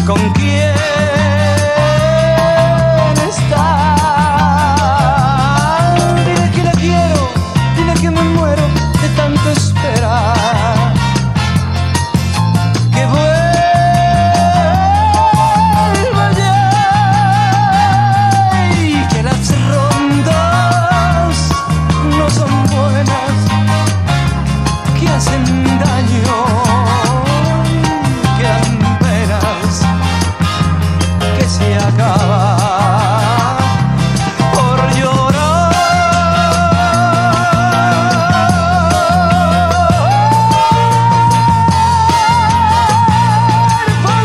¿Con quién está? Dile que la quiero, dile que me muero de tanto esperar. Que vuelva ya y que las rondas no son buenas, que hacen daño. Se acaba por llorar, por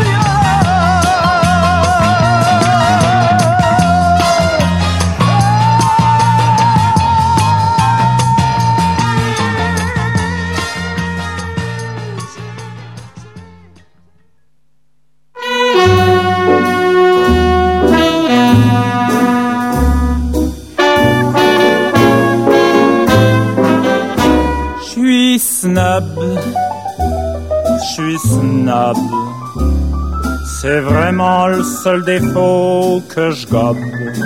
Je suis snob, c'est vraiment le seul défaut que je gobe.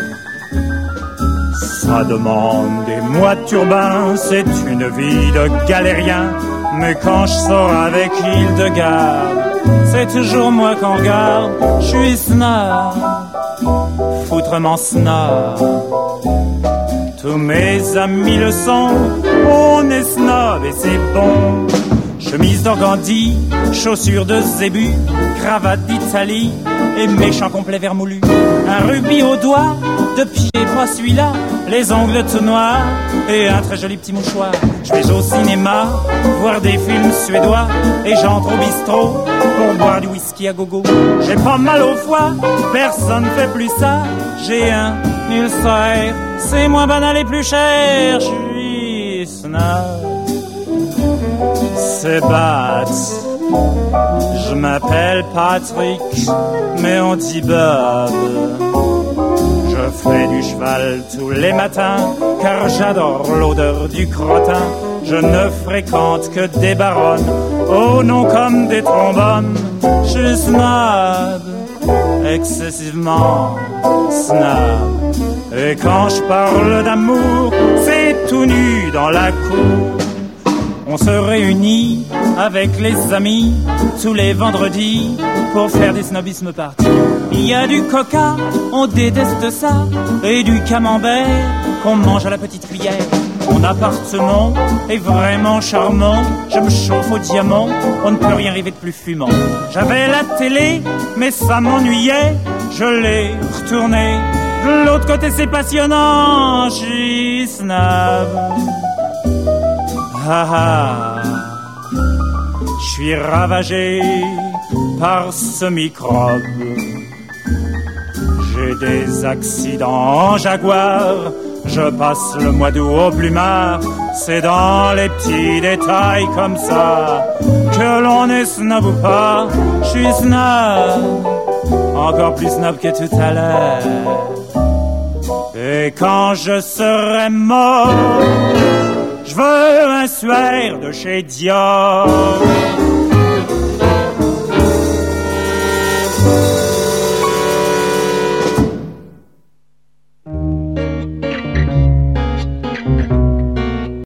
Ça demande des mois de turbin, c'est une vie de galérien. Mais quand je sors avec Hildegarde, c'est toujours moi qu'on regarde. Je suis snob, foutrement snob. Tous mes amis le sont, on est snob et c'est bon. Chemise d'organdi, chaussures de zébu, cravate d'Italie et méchant complet vermoulu. Un rubis au doigt, de pied droit celui-là, les ongles tout noirs et un très joli petit mouchoir. Je vais au cinéma, voir des films suédois et j'entre au bistrot pour boire du whisky à gogo. J'ai pas mal au foie, personne fait plus ça. J'ai un ulcère, c'est moins banal et plus cher. Je suis snob. C'est Bat. Je m'appelle Patrick, mais on dit Bob. Je fais du cheval tous les matins, car j'adore l'odeur du crottin. Je ne fréquente que des baronnes, oh non comme des trombones. Je suis snob, excessivement snob. Et quand je parle d'amour, c'est tout nu dans la cour. On se réunit avec les amis tous les vendredis pour faire des snobismes parties. Il y a du coca, on déteste ça, et du camembert qu'on mange à la petite cuillère. Mon appartement est vraiment charmant, je me chauffe au diamant, on ne peut rien rêver de plus fumant. J'avais la télé, mais ça m'ennuyait, je l'ai retournée. De l'autre côté c'est passionnant, je suis snob. Ah ah, je suis ravagé par ce microbe. J'ai des accidents en Jaguar, je passe le mois d'août au plumard. C'est dans les petits détails comme ça que l'on est snob ou pas. Je suis snob, encore plus snob que tout à l'heure. Et quand je serai mort, je veux un suaire de chez Dior.